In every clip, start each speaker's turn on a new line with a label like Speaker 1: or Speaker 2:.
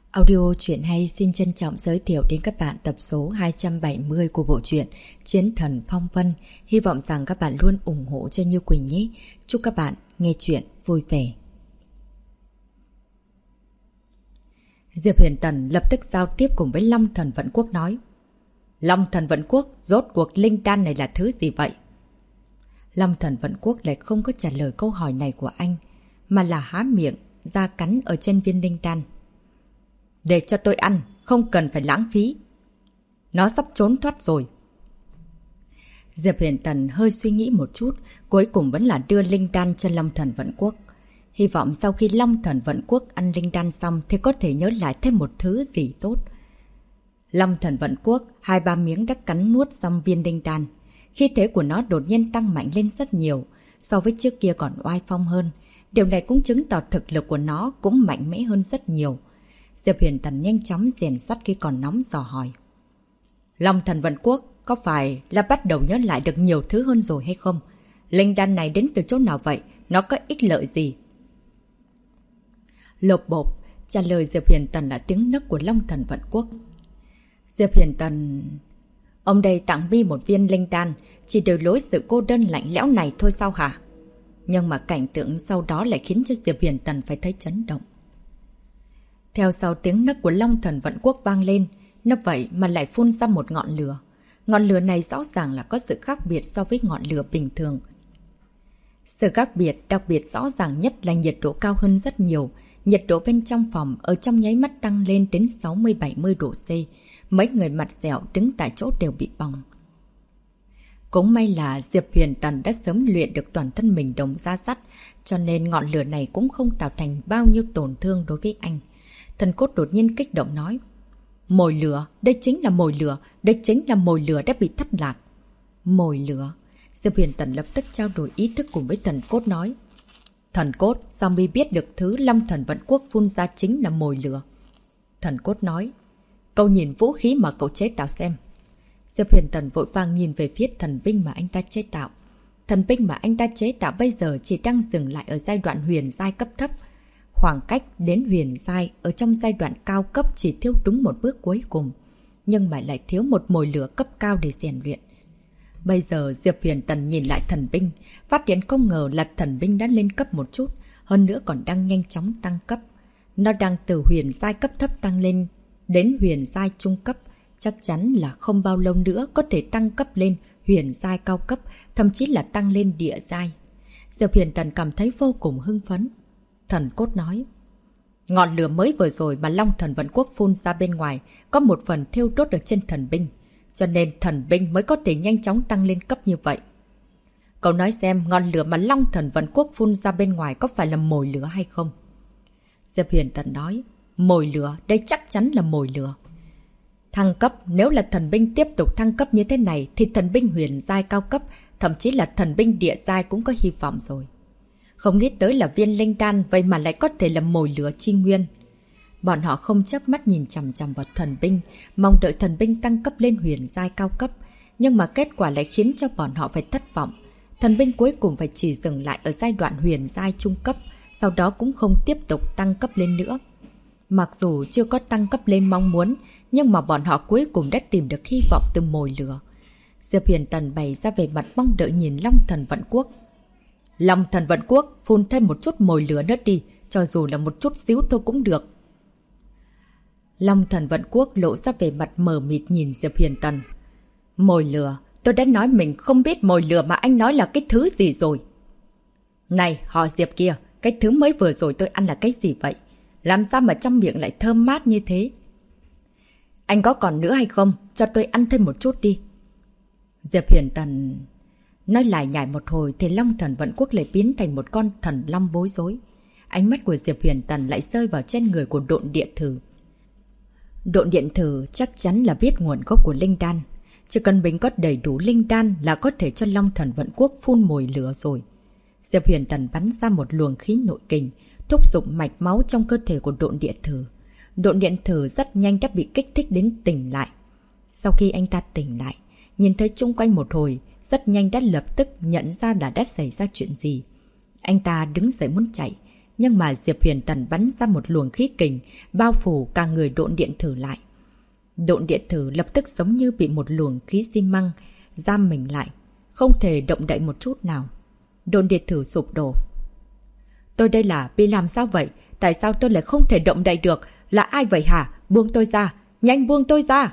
Speaker 1: Audio truyện hay xin trân trọng giới thiệu đến các bạn tập số 270 của bộ truyện Chiến Thần Phong Vân. Hy vọng rằng các bạn luôn ủng hộ cho Như Quỳnh nhé. Chúc các bạn nghe truyện vui vẻ. Diệp Huyền Tần lập tức giao tiếp cùng với Long Thần Vận Quốc nói: Long Thần Vận Quốc, rốt cuộc linh đan này là thứ gì vậy? Long Thần Vận Quốc lại không có trả lời câu hỏi này của anh, mà là há miệng ra cắn ở trên viên linh đan. Để cho tôi ăn, không cần phải lãng phí. Nó sắp trốn thoát rồi. Diệp Huyền Tần hơi suy nghĩ một chút, cuối cùng vẫn là đưa linh đan cho Long Thần Vận Quốc. Hy vọng sau khi Long Thần Vận Quốc ăn linh đan xong thì có thể nhớ lại thêm một thứ gì tốt. Long Thần Vận Quốc 2-3 miếng đã cắn nuốt xong viên linh đan. Khí thế của nó đột nhiên tăng mạnh lên rất nhiều, so với trước kia còn oai phong hơn. Điều này cũng chứng tỏ thực lực của nó cũng mạnh mẽ hơn rất nhiều. Diệp Huyền Tần nhanh chóng rèn sắt khi còn nóng dò hỏi: Long Thần Vận Quốc có phải là bắt đầu nhớ lại được nhiều thứ hơn rồi hay không? Linh đan này đến từ chỗ nào vậy? Nó có ích lợi gì? Lộp bộp trả lời Diệp Huyền Tần là tiếng nấc của Long Thần Vận Quốc. Diệp Huyền Tần... Ông đây tặng mi một viên linh đan, chỉ đều lối sự cô đơn lạnh lẽo này thôi sao hả? Nhưng mà cảnh tượng sau đó lại khiến cho Diệp Huyền Tần phải thấy chấn động. Theo sau tiếng nấc của Long Thần Vận Quốc vang lên, nó vậy mà lại phun ra một ngọn lửa. Ngọn lửa này rõ ràng là có sự khác biệt so với ngọn lửa bình thường. Sự khác biệt đặc biệt rõ ràng nhất là nhiệt độ cao hơn rất nhiều. Nhiệt độ bên trong phòng ở trong nháy mắt tăng lên đến 60-70 độ C. Mấy người mặt dẻo đứng tại chỗ đều bị bỏng. Cũng may là Diệp Huyền Tần đã sớm luyện được toàn thân mình đồng da sắt, cho nên ngọn lửa này cũng không tạo thành bao nhiêu tổn thương đối với anh. Thần cốt đột nhiên kích động nói: Mồi lửa, đây chính là mồi lửa, đây chính là mồi lửa đã bị thất lạc. Mồi lửa. Diệp Huyền Tần lập tức trao đổi ý thức cùng với thần cốt nói: Thần cốt, sao mi biết được thứ Long Thần Vận Quốc phun ra chính là mồi lửa? Thần cốt nói: Cậu nhìn vũ khí mà cậu chế tạo xem. Diệp Huyền Tần vội vàng nhìn về phía thần binh mà anh ta chế tạo. Thần binh mà anh ta chế tạo bây giờ chỉ đang dừng lại ở giai đoạn huyền giai cấp thấp. Khoảng cách đến huyền giai ở trong giai đoạn cao cấp chỉ thiếu đúng một bước cuối cùng, nhưng mà lại thiếu một mồi lửa cấp cao để rèn luyện. Bây giờ Diệp Huyền Tần nhìn lại thần binh, phát hiện không ngờ là thần binh đã lên cấp một chút, hơn nữa còn đang nhanh chóng tăng cấp. Nó đang từ huyền giai cấp thấp tăng lên đến huyền giai trung cấp, chắc chắn là không bao lâu nữa có thể tăng cấp lên huyền giai cao cấp, thậm chí là tăng lên địa giai. Diệp Huyền Tần cảm thấy vô cùng hưng phấn. Thần cốt nói: Ngọn lửa mới vừa rồi mà Long Thần Vận Quốc phun ra bên ngoài có một phần thiêu đốt được trên thần binh, cho nên thần binh mới có thể nhanh chóng tăng lên cấp như vậy. Cậu nói xem ngọn lửa mà Long Thần Vận Quốc phun ra bên ngoài có phải là mồi lửa hay không? Diệp Huyền Tần nói: Mồi lửa, đây chắc chắn là mồi lửa. Thăng cấp, nếu là thần binh tiếp tục thăng cấp như thế này thì thần binh huyền giai cao cấp, thậm chí là thần binh địa giai cũng có hy vọng rồi. Không nghĩ tới là viên linh đan vậy mà lại có thể là mồi lửa chi nguyên. Bọn họ không chớp mắt nhìn chằm chằm vào thần binh, mong đợi thần binh tăng cấp lên huyền giai cao cấp. Nhưng mà kết quả lại khiến cho bọn họ phải thất vọng. Thần binh cuối cùng phải chỉ dừng lại ở giai đoạn huyền giai trung cấp, sau đó cũng không tiếp tục tăng cấp lên nữa. Mặc dù chưa có tăng cấp lên mong muốn, nhưng mà bọn họ cuối cùng đã tìm được hy vọng từ mồi lửa. Diệp Huyền Tần bày ra về mặt mong đợi nhìn Long Thần Vận Quốc. Long Thần Vận Quốc phun thêm một chút mồi lửa nữa đi, cho dù là một chút xíu thôi cũng được. Long Thần Vận Quốc lộ ra về mặt mờ mịt nhìn Diệp Huyền Tần. Mồi lửa, tôi đã nói mình không biết mồi lửa mà anh nói là cái thứ gì rồi. Này, họ Diệp kia, cái thứ mới vừa rồi tôi ăn là cái gì vậy? Làm sao mà trong miệng lại thơm mát như thế? Anh có còn nữa hay không? Cho tôi ăn thêm một chút đi. Diệp Huyền Tần... Nói lại nhảy một hồi thì Long Thần Vận Quốc lại biến thành một con thần long bối rối. Ánh mắt của Diệp Huyền Tần lại rơi vào trên người của Độn Điện Thử. Độn Điện Thử chắc chắn là biết nguồn gốc của linh đan. Chỉ cần mình có đầy đủ linh đan là có thể cho Long Thần Vận Quốc phun mồi lửa rồi. Diệp Huyền Tần bắn ra một luồng khí nội kình, thúc giục mạch máu trong cơ thể của Độn Điện Thử. Độn Điện Thử rất nhanh đã bị kích thích đến tỉnh lại. Sau khi anh ta tỉnh lại, nhìn thấy chung quanh một hồi, rất nhanh đã lập tức nhận ra là đã xảy ra chuyện gì. Anh ta đứng dậy muốn chạy, Nhưng mà Diệp Huyền Tần bắn ra một luồng khí kình, bao phủ cả người độn điện thử lại. Độn điện thử lập tức giống như bị một luồng khí xi măng giam mình lại, không thể động đậy một chút nào. Độn điện thử sụp đổ. Tôi đây là bị làm sao vậy? Tại sao tôi lại không thể động đậy được? Là ai vậy hả? Buông tôi ra! Nhanh buông tôi ra!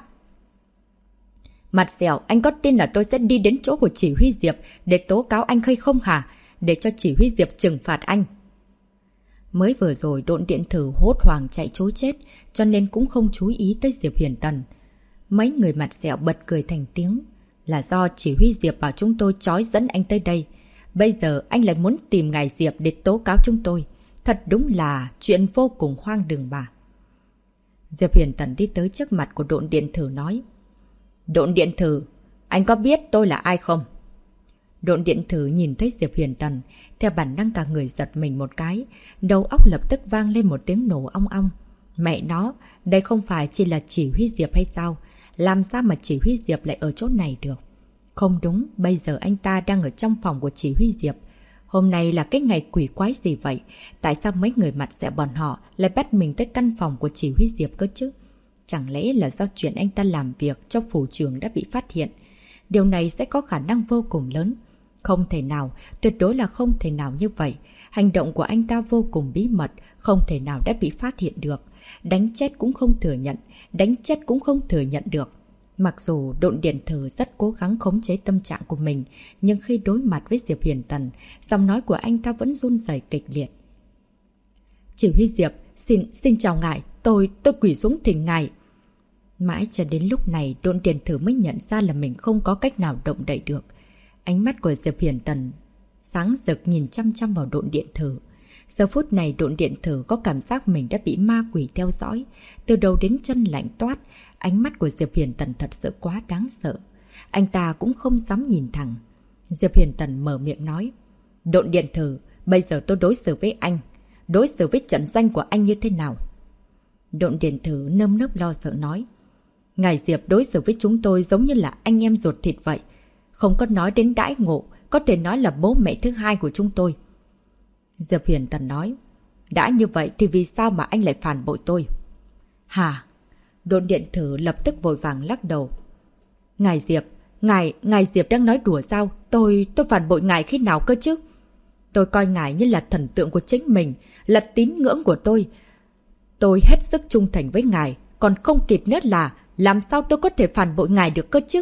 Speaker 1: Mặt dẻo, anh có tin là tôi sẽ đi đến chỗ của chỉ huy Diệp để tố cáo anh hay không hả? Để cho chỉ huy Diệp trừng phạt anh. Mới vừa rồi độn điện thử hốt hoảng chạy trối chết, cho nên cũng không chú ý tới Diệp Huyền Tần. Mấy người mặt dẻo bật cười thành tiếng. Là do chỉ huy Diệp bảo chúng tôi trói dẫn anh tới đây. Bây giờ anh lại muốn tìm ngài Diệp để tố cáo chúng tôi. Thật đúng là chuyện vô cùng hoang đường bà. Diệp Huyền Tần đi tới trước mặt của độn điện thử nói. Độn điện thử, anh có biết tôi là ai không? Độn điện thử nhìn thấy Diệp Huyền Tần, theo bản năng cả người giật mình một cái, đầu óc lập tức vang lên một tiếng nổ ong ong. Mẹ nó, đây không phải chỉ là chỉ huy Diệp hay sao? Làm sao mà chỉ huy Diệp lại ở chỗ này được? Không đúng, bây giờ anh ta đang ở trong phòng của chỉ huy Diệp. Hôm nay là cái ngày quỷ quái gì vậy? Tại sao mấy người mặt dẻo bọn họ lại bắt mình tới căn phòng của chỉ huy Diệp cơ chứ? Chẳng lẽ là do chuyện anh ta làm việc cho phủ trưởng đã bị phát hiện? Điều này sẽ có khả năng vô cùng lớn. Không thể nào, tuyệt đối là không thể nào như vậy. Hành động của anh ta vô cùng bí mật, không thể nào đã bị phát hiện được. Đánh chết cũng không thừa nhận, đánh chết cũng không thừa nhận được. Mặc dù độn điện thử rất cố gắng khống chế tâm trạng của mình, nhưng khi đối mặt với Diệp Huyền Tần, giọng nói của anh ta vẫn run rẩy kịch liệt. Chỉ huy Diệp, xin chào ngài, tôi quỳ xuống thỉnh ngài. Mãi cho đến lúc này, độn điện thử mới nhận ra là mình không có cách nào động đậy được. Ánh mắt của Diệp Huyền Tần sáng rực nhìn chăm chăm vào độn điện thử. Giờ phút này độn điện thử có cảm giác mình đã bị ma quỷ theo dõi. Từ đầu đến chân lạnh toát, ánh mắt của Diệp Huyền Tần thật sự quá đáng sợ. Anh ta cũng không dám nhìn thẳng. Diệp Huyền Tần mở miệng nói. Độn điện thử, bây giờ tôi đối xử với anh. Đối xử với trận doanh của anh như thế nào? Độn điện thử nơm nớp lo sợ nói. Ngài Diệp đối xử với chúng tôi giống như là anh em ruột thịt vậy. Không có nói đến đãi ngộ, có thể nói là bố mẹ thứ hai của chúng tôi. Diệp Huyền Tần nói. Đã như vậy thì vì sao mà anh lại phản bội tôi? Hả? Độn điện thử lập tức vội vàng lắc đầu. Ngài Diệp, ngài Diệp đang nói đùa sao? Tôi phản bội ngài khi nào cơ chứ? Tôi coi ngài như là thần tượng của chính mình, là tín ngưỡng của tôi. Tôi hết sức trung thành với ngài, còn không kịp nữa là làm sao tôi có thể phản bội ngài được cơ chứ?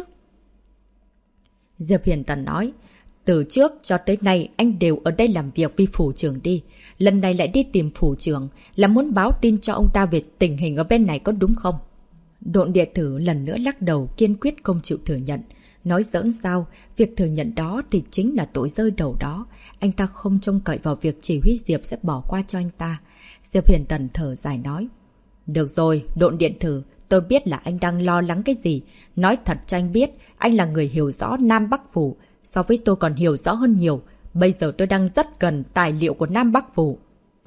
Speaker 1: Diệp Huyền Tần nói. Từ trước cho tới nay anh đều ở đây làm việc vì phủ trưởng đi. Lần này lại đi tìm phủ trưởng là muốn báo tin cho ông ta về tình hình ở bên này có đúng không? Độn điện thử lần nữa lắc đầu kiên quyết không chịu thừa nhận. Nói giỡn sao, việc thừa nhận đó thì chính là tội rơi đầu đó. Anh ta không trông cậy vào việc chỉ huy Diệp sẽ bỏ qua cho anh ta. Diệp Huyền Tần thở dài nói. Được rồi, độn điện thử, tôi biết là anh đang lo lắng cái gì. Nói thật cho anh biết, anh là người hiểu rõ Nam Bắc Phủ. So với tôi còn hiểu rõ hơn nhiều. Bây giờ tôi đang rất cần tài liệu của Nam Bắc Phủ.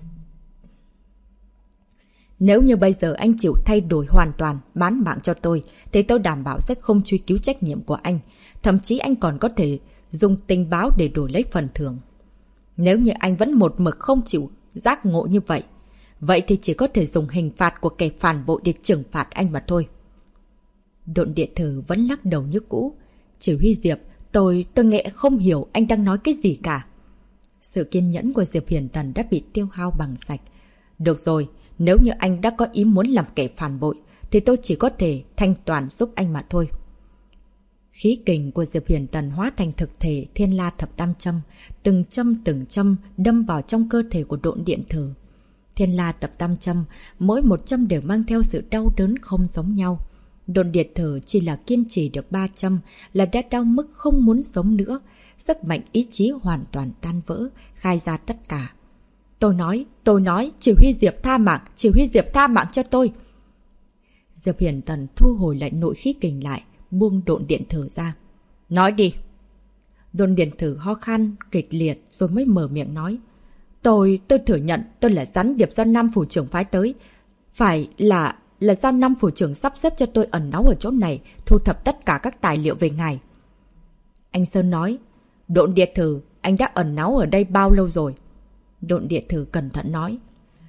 Speaker 1: Nếu như bây giờ anh chịu thay đổi hoàn toàn, bán mạng cho tôi, thì tôi đảm bảo sẽ không truy cứu trách nhiệm của anh. Thậm chí anh còn có thể dùng tình báo để đổi lấy phần thưởng. Nếu như anh vẫn một mực không chịu giác ngộ như vậy, vậy thì chỉ có thể dùng hình phạt của kẻ phản bội để trừng phạt anh mà thôi. Độn điện thử vẫn lắc đầu như cũ. Chỉ huy Diệp, tôi nghe không hiểu anh đang nói cái gì cả. Sự kiên nhẫn của Diệp Huyền Tần đã bị tiêu hao bằng sạch. Được rồi, nếu như anh đã có ý muốn làm kẻ phản bội, thì tôi chỉ có thể thanh toàn giúp anh mà thôi. Khí kình của Diệp Huyền Tần hóa thành thực thể Thiên La Thập Tam Châm, từng châm đâm vào trong cơ thể của độn điện thử. Thiên La Thập Tam Châm, mỗi một châm đều mang theo sự đau đớn không giống nhau. Độn điện thử chỉ là kiên trì được 3 châm là đã đau mức không muốn sống nữa. Sức mạnh ý chí hoàn toàn tan vỡ, khai ra tất cả. Tôi nói, chỉ huy Diệp tha mạng cho tôi. Diệp Huyền Tần thu hồi lại nội khí kình lại, buông độn điện thử ra. Nói đi. Độn điện thử ho khan, kịch liệt rồi mới mở miệng nói. Tôi thừa nhận tôi là gián điệp do Nam Phủ trưởng phái tới. Phải là do Nam Phủ trưởng sắp xếp cho tôi ẩn náu ở chỗ này, thu thập tất cả các tài liệu về ngài. Anh Sơn nói. Độn điện thử, anh đã ẩn náu ở đây bao lâu rồi? Độn địa thử cẩn thận nói.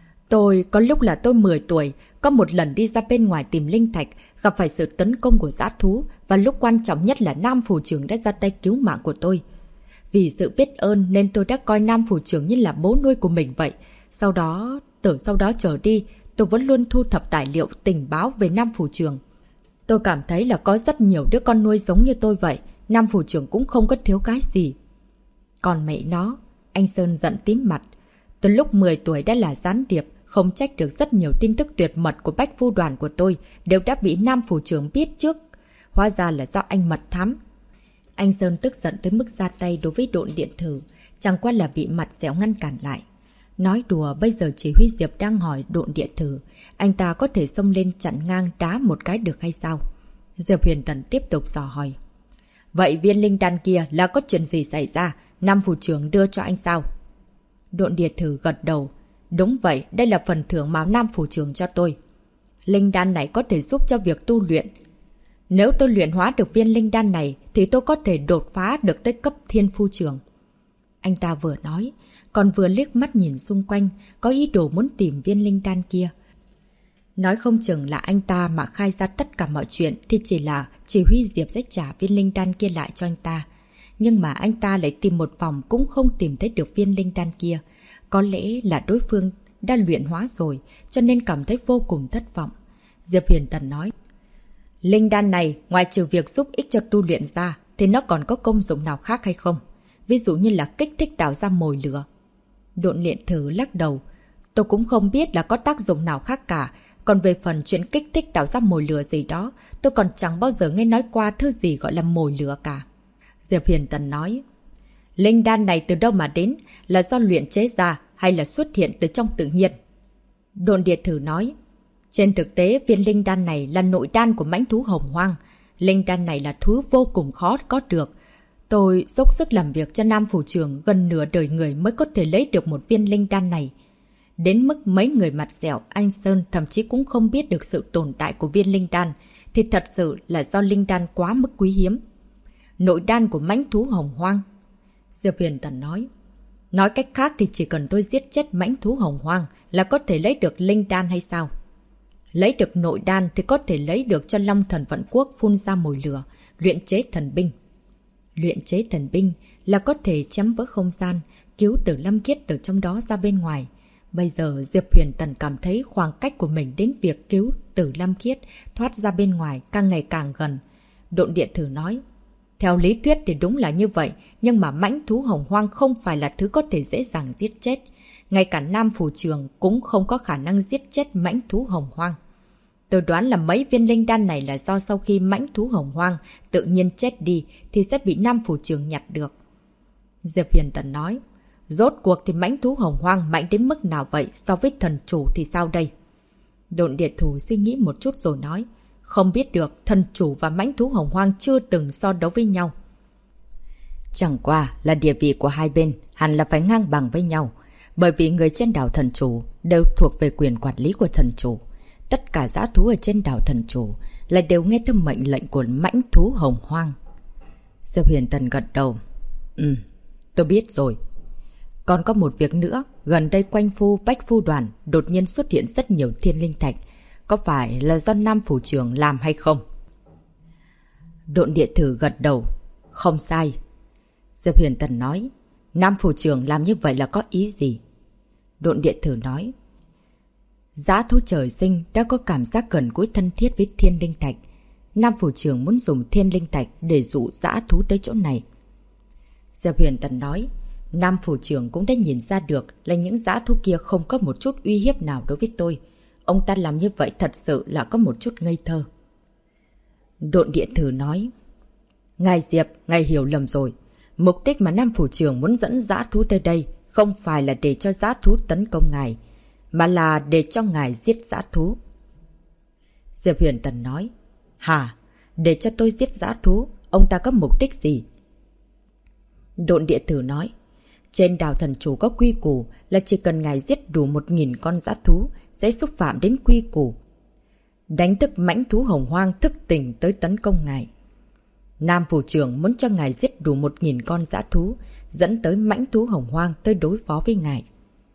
Speaker 1: Có lúc là tôi 10 tuổi, có một lần đi ra bên ngoài tìm linh thạch, gặp phải sự tấn công của dã thú, và lúc quan trọng nhất là Nam phủ trưởng đã ra tay cứu mạng của tôi. Vì sự biết ơn nên tôi đã coi Nam phủ trưởng như là bố nuôi của mình vậy. Sau đó trở đi, tôi vẫn luôn thu thập tài liệu tình báo về Nam phủ trưởng. Tôi cảm thấy là có rất nhiều đứa con nuôi giống như tôi vậy, Nam phủ trưởng cũng không có thiếu cái gì. Còn mẹ nó, anh Sơn giận tím mặt. Từ lúc 10 tuổi đã là gián điệp, không trách được rất nhiều tin tức tuyệt mật của Bách Phu đoàn của tôi đều đã bị Nam phủ trưởng biết trước. Hóa ra là do anh mật thám. Anh Sơn tức giận tới mức ra tay đối với Độn điện thử, chẳng qua là bị mặt dẻo ngăn cản lại. Nói đùa, bây giờ chỉ huy Diệp đang hỏi Độn điện thử, anh ta có thể xông lên chặn ngang đá một cái được hay sao? Diệp Huyền Tần tiếp tục dò hỏi. Vậy viên linh đan kia là có chuyện gì xảy ra? Nam phủ trưởng đưa cho anh sao? Độn điện thử gật đầu. Đúng vậy, đây là phần thưởng mà Nam phủ trưởng cho tôi. Linh đan này có thể giúp cho việc tu luyện. Nếu tôi luyện hóa được viên linh đan này thì tôi có thể đột phá được tới cấp thiên phu trưởng. Anh ta vừa nói, còn vừa liếc mắt nhìn xung quanh, có ý đồ muốn tìm viên linh đan kia. Nói không chừng là anh ta mà khai ra tất cả mọi chuyện thì chỉ là chỉ huy Diệp sẽ trả viên linh đan kia lại cho anh ta. Nhưng mà anh ta lại tìm một vòng cũng không tìm thấy được viên linh đan kia. Có lẽ là đối phương đã luyện hóa rồi, cho nên cảm thấy vô cùng thất vọng. Diệp Huyền Tần nói, linh đan này ngoài trừ việc giúp ích cho tu luyện ra thì nó còn có công dụng nào khác hay không? Ví dụ như là kích thích tạo ra mồi lửa. Độn điện thử lắc đầu. Tôi cũng không biết là có tác dụng nào khác cả. Còn về phần chuyện kích thích tạo ra mồi lửa gì đó, tôi còn chẳng bao giờ nghe nói qua thứ gì gọi là mồi lửa cả. Diệp Huyền Tần nói, linh đan này từ đâu mà đến? Là do luyện chế ra hay là xuất hiện từ trong tự nhiên? Độn điện thử nói, trên thực tế viên linh đan này là nội đan của mãnh thú hồng hoang. Linh đan này là thứ vô cùng khó có được. Tôi dốc sức làm việc cho Nam phủ trưởng gần nửa đời người mới có thể lấy được một viên linh đan này. Đến mức mấy người mặt dẻo anh Sơn thậm chí cũng không biết được sự tồn tại của viên linh đan, thì thật sự là do linh đan quá mức quý hiếm. Nội đan của mãnh thú hồng hoang. Diệp Huyền Tần nói, nói cách khác thì chỉ cần tôi giết chết mãnh thú hồng hoang là có thể lấy được linh đan hay sao? Lấy được nội đan thì có thể lấy được cho Long Thần Vận Quốc phun ra mồi lửa, luyện chế thần binh. Luyện chế thần binh là có thể chém vỡ không gian, cứu Tử Lâm Khiết từ trong đó ra bên ngoài. Bây giờ Diệp Huyền Tần cảm thấy khoảng cách của mình đến việc cứu Tử Lâm Khiết thoát ra bên ngoài càng ngày càng gần. Độn điện thử nói, theo lý thuyết thì đúng là như vậy, nhưng mà mãnh thú hồng hoang không phải là thứ có thể dễ dàng giết chết. Ngay cả Nam phủ trưởng cũng không có khả năng giết chết mãnh thú hồng hoang. Tôi đoán là mấy viên linh đan này là do sau khi mãnh thú hồng hoang tự nhiên chết đi thì sẽ bị Nam phủ trưởng nhặt được. Diệp Huyền Tần nói, rốt cuộc thì mãnh thú hồng hoang mạnh đến mức nào vậy, so với thần chủ thì sao đây? Độn điện thủ suy nghĩ một chút rồi nói, không biết được, thần chủ và mãnh thú hồng hoang chưa từng so đấu với nhau. Chẳng qua là địa vị của hai bên hẳn là phải ngang bằng với nhau, bởi vì người trên đảo thần chủ đều thuộc về quyền quản lý của thần chủ. Tất cả dã thú ở trên đảo thần chủ lại đều nghe theo mệnh lệnh của mãnh thú hồng hoang. Diệp Huyền Tần gật đầu. Tôi biết rồi. Còn có một việc nữa, gần đây quanh Bách Phu đoàn đột nhiên xuất hiện rất nhiều thiên linh thạch. Có phải là do Nam phủ trưởng làm hay không? Độn điện thử gật đầu. Không sai. Diệp Huyền Tần nói, Nam phủ trưởng làm như vậy là có ý gì? Độn điện thử nói, dã thú trời sinh đã có cảm giác gần gũi thân thiết với thiên linh thạch. Nam phủ trưởng muốn dùng thiên linh thạch để dụ dã thú tới chỗ này. Diệp Huyền Tần nói, Nam phủ trưởng cũng đã nhìn ra được là những dã thú kia không có một chút uy hiếp nào đối với tôi. Ông ta làm như vậy thật sự là có một chút ngây thơ. Độn điện thử nói, ngài Diệp, ngài hiểu lầm rồi. Mục đích mà Nam phủ trưởng muốn dẫn dã thú tới đây không phải là để cho dã thú tấn công ngài, mà là để cho ngài giết dã thú. Diệp Huyền Tần nói, hả? Để cho tôi giết dã thú, ông ta có mục đích gì? Độn điện thử nói, trên đảo thần chủ có quy củ là chỉ cần ngài giết đủ 1000 con dã thú sẽ xúc phạm đến quy củ. Đánh thức mãnh thú hồng hoang thức tỉnh tới tấn công ngài. Nam phủ trưởng muốn cho ngài giết đủ 1000 con dã thú, dẫn tới mãnh thú hồng hoang tới đối phó với ngài.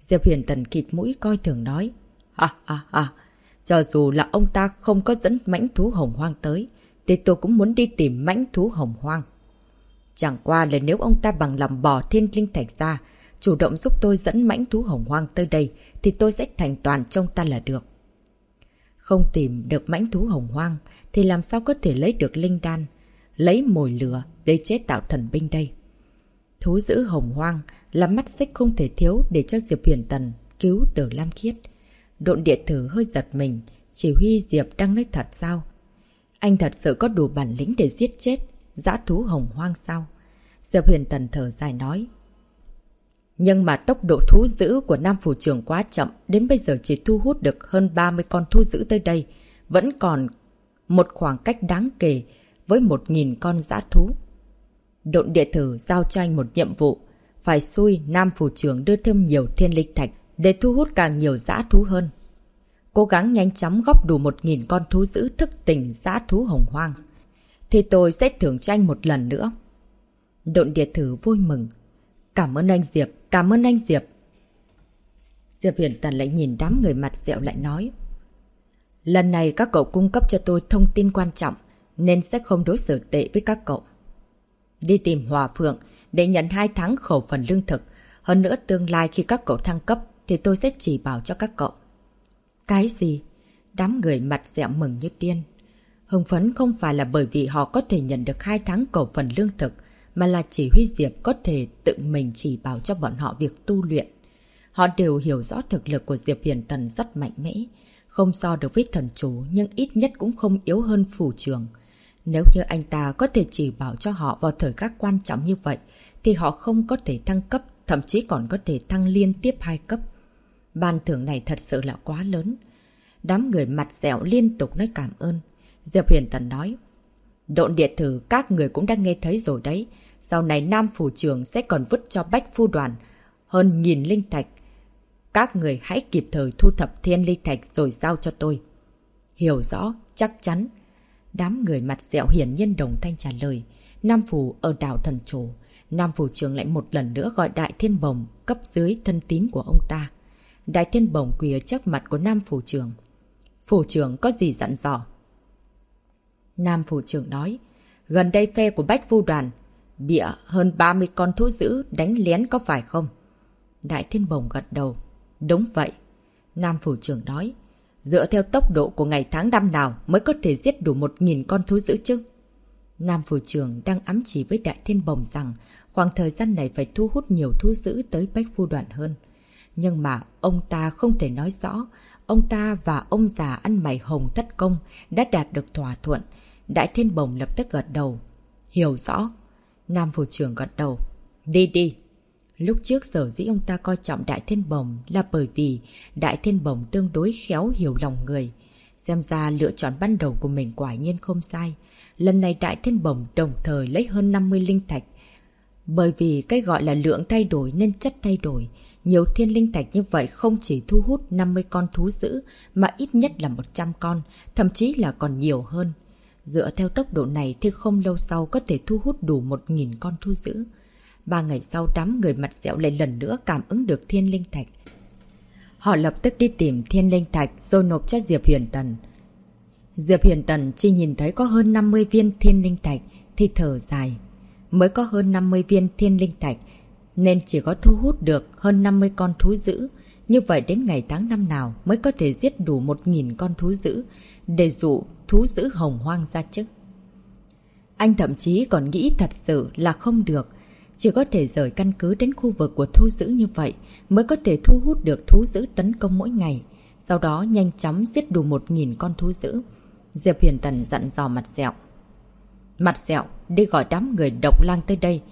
Speaker 1: Diệp Huyền Tần khịt mũi coi thường nói. Ha ha ha, cho dù là ông ta không có dẫn mãnh thú hồng hoang tới, thì tôi cũng muốn đi tìm mãnh thú hồng hoang. Chẳng qua là nếu ông ta bằng lòng bỏ thiên linh thạch ra, chủ động giúp tôi dẫn mãnh thú hồng hoang tới đây, thì tôi sẽ thành toàn cho ông ta là được. Không tìm được mãnh thú hồng hoang, thì làm sao có thể lấy được linh đan, lấy mồi lửa để chế tạo thần binh đây? Thú dữ hồng hoang là mắt xích không thể thiếu để cho Diệp Huyền Tần cứu Tử Lam Khiết. Độn địa thử hơi giật mình, chỉ huy Diệp đang nói thật sao? Anh thật sự có đủ bản lĩnh để giết chết dã thú hồng hoang sao? Diệp Huyền Tần thở dài nói. Nhưng mà tốc độ thú dữ của Nam Phủ Trưởng quá chậm, đến bây giờ chỉ thu hút được hơn 30 con thú dữ tới đây. Vẫn còn một khoảng cách đáng kể với 1.000 con dã thú. Độn địa thử giao cho anh một nhiệm vụ, phải xui Nam Phủ Trưởng đưa thêm nhiều thiên linh thạch để thu hút càng nhiều dã thú hơn. Cố gắng nhanh chóng góp đủ 1.000 con thú dữ thức tỉnh dã thú hồng hoang, thì tôi sẽ thưởng cho anh một lần nữa. Độn địa thử vui mừng. Cảm ơn anh Diệp, cảm ơn anh Diệp. Diệp Huyền Tần lại nhìn đám người mặt dẹo lại nói. Lần này các cậu cung cấp cho tôi thông tin quan trọng, nên sẽ không đối xử tệ với các cậu. Đi tìm Hòa Phượng để nhận 2 tháng khẩu phần lương thực. Hơn nữa tương lai khi các cậu thăng cấp thì tôi sẽ chỉ bảo cho các cậu. Cái gì? Đám người mặt dẹo mừng như điên. Hưng phấn không phải là bởi vì họ có thể nhận được 2 tháng khẩu phần lương thực, mà là chỉ huy Diệp có thể tự mình chỉ bảo cho bọn họ việc tu luyện. Họ đều hiểu rõ thực lực của Diệp Huyền Tần rất mạnh mẽ, không so được với thần chủ nhưng ít nhất cũng không yếu hơn phủ trưởng. Nếu như anh ta có thể chỉ bảo cho họ vào thời khắc quan trọng như vậy, thì họ không có thể thăng cấp, thậm chí còn có thể thăng liên tiếp 2 cấp. Ban thưởng này thật sự là quá lớn. Đám người mặt dẻo liên tục nói cảm ơn. Diệp Huyền Tần nói. Độn địa thử các người cũng đã nghe thấy rồi đấy. Sau này Nam Phủ Trưởng sẽ còn vứt cho Bách Phu Đoàn hơn 1.000 linh thạch. Các người hãy kịp thời thu thập thiên linh thạch rồi giao cho tôi. Hiểu rõ, chắc chắn. Đám người mặt dẹo hiển nhiên đồng thanh trả lời. Nam Phủ ở đảo Thần Chủ. Nam Phủ Trưởng lại một lần nữa gọi Đại Thiên Bồng cấp dưới thân tín của ông ta. Đại Thiên Bồng quỳ ở trước mặt của Nam Phủ Trưởng. Phủ Trưởng có gì dặn dò? Nam Phủ Trưởng nói. Gần đây phe của Bách Phu Đoàn bịa hơn 30 con thú dữ đánh lén có phải không? Đại Thiên Bồng gật đầu. Đúng vậy. Nam Phủ Trưởng nói. Dựa theo tốc độ của ngày tháng năm nào mới có thể giết đủ 1.000 con thú dữ chứ? Nam Phủ Trưởng đang ám chỉ với Đại Thiên Bồng rằng khoảng thời gian này phải thu hút nhiều thú dữ tới Bách Phu Đoàn hơn. Nhưng mà ông ta không thể nói rõ. Ông ta và ông già ăn mày hồng thất công đã đạt được thỏa thuận. Đại Thiên Bồng lập tức gật đầu. Hiểu rõ. Nam Phủ Trưởng gật đầu. Đi đi. Lúc trước sở dĩ ông ta coi trọng Đại Thiên Bồng là bởi vì Đại Thiên Bồng tương đối khéo hiểu lòng người. Xem ra lựa chọn ban đầu của mình quả nhiên không sai. Lần này Đại Thiên Bồng đồng thời lấy hơn 50 linh thạch. Bởi vì cái gọi là lượng thay đổi nên chất thay đổi. Nhiều thiên linh thạch như vậy không chỉ thu hút 50 con thú dữ mà ít nhất là 100 con, thậm chí là còn nhiều hơn. Dựa theo tốc độ này thì không lâu sau có thể thu hút đủ 1.000 con thú dữ. 3 ngày sau đám người mặt dẻo lại lần nữa cảm ứng được thiên linh thạch. Họ lập tức đi tìm thiên linh thạch rồi nộp cho Diệp Huyền Tần. Diệp Huyền Tần chỉ nhìn thấy có hơn 50 viên thiên linh thạch thì thở dài. Mới có hơn 50 viên thiên linh thạch nên chỉ có thu hút được hơn 50 con thú dữ. Như vậy đến ngày tháng năm nào mới có thể giết đủ 1.000 con thú dữ để dụ thú dữ hồng hoang ra chứ? Anh thậm chí còn nghĩ thật sự là không được. Chỉ có thể rời căn cứ đến khu vực của thú dữ như vậy mới có thể thu hút được thú dữ tấn công mỗi ngày. Sau đó nhanh chóng giết đủ 1.000 con thú dữ. Diệp Huyền Tần dặn dò mặt dẹo. Mặt dẹo, đi gọi đám người độc lang tới đây.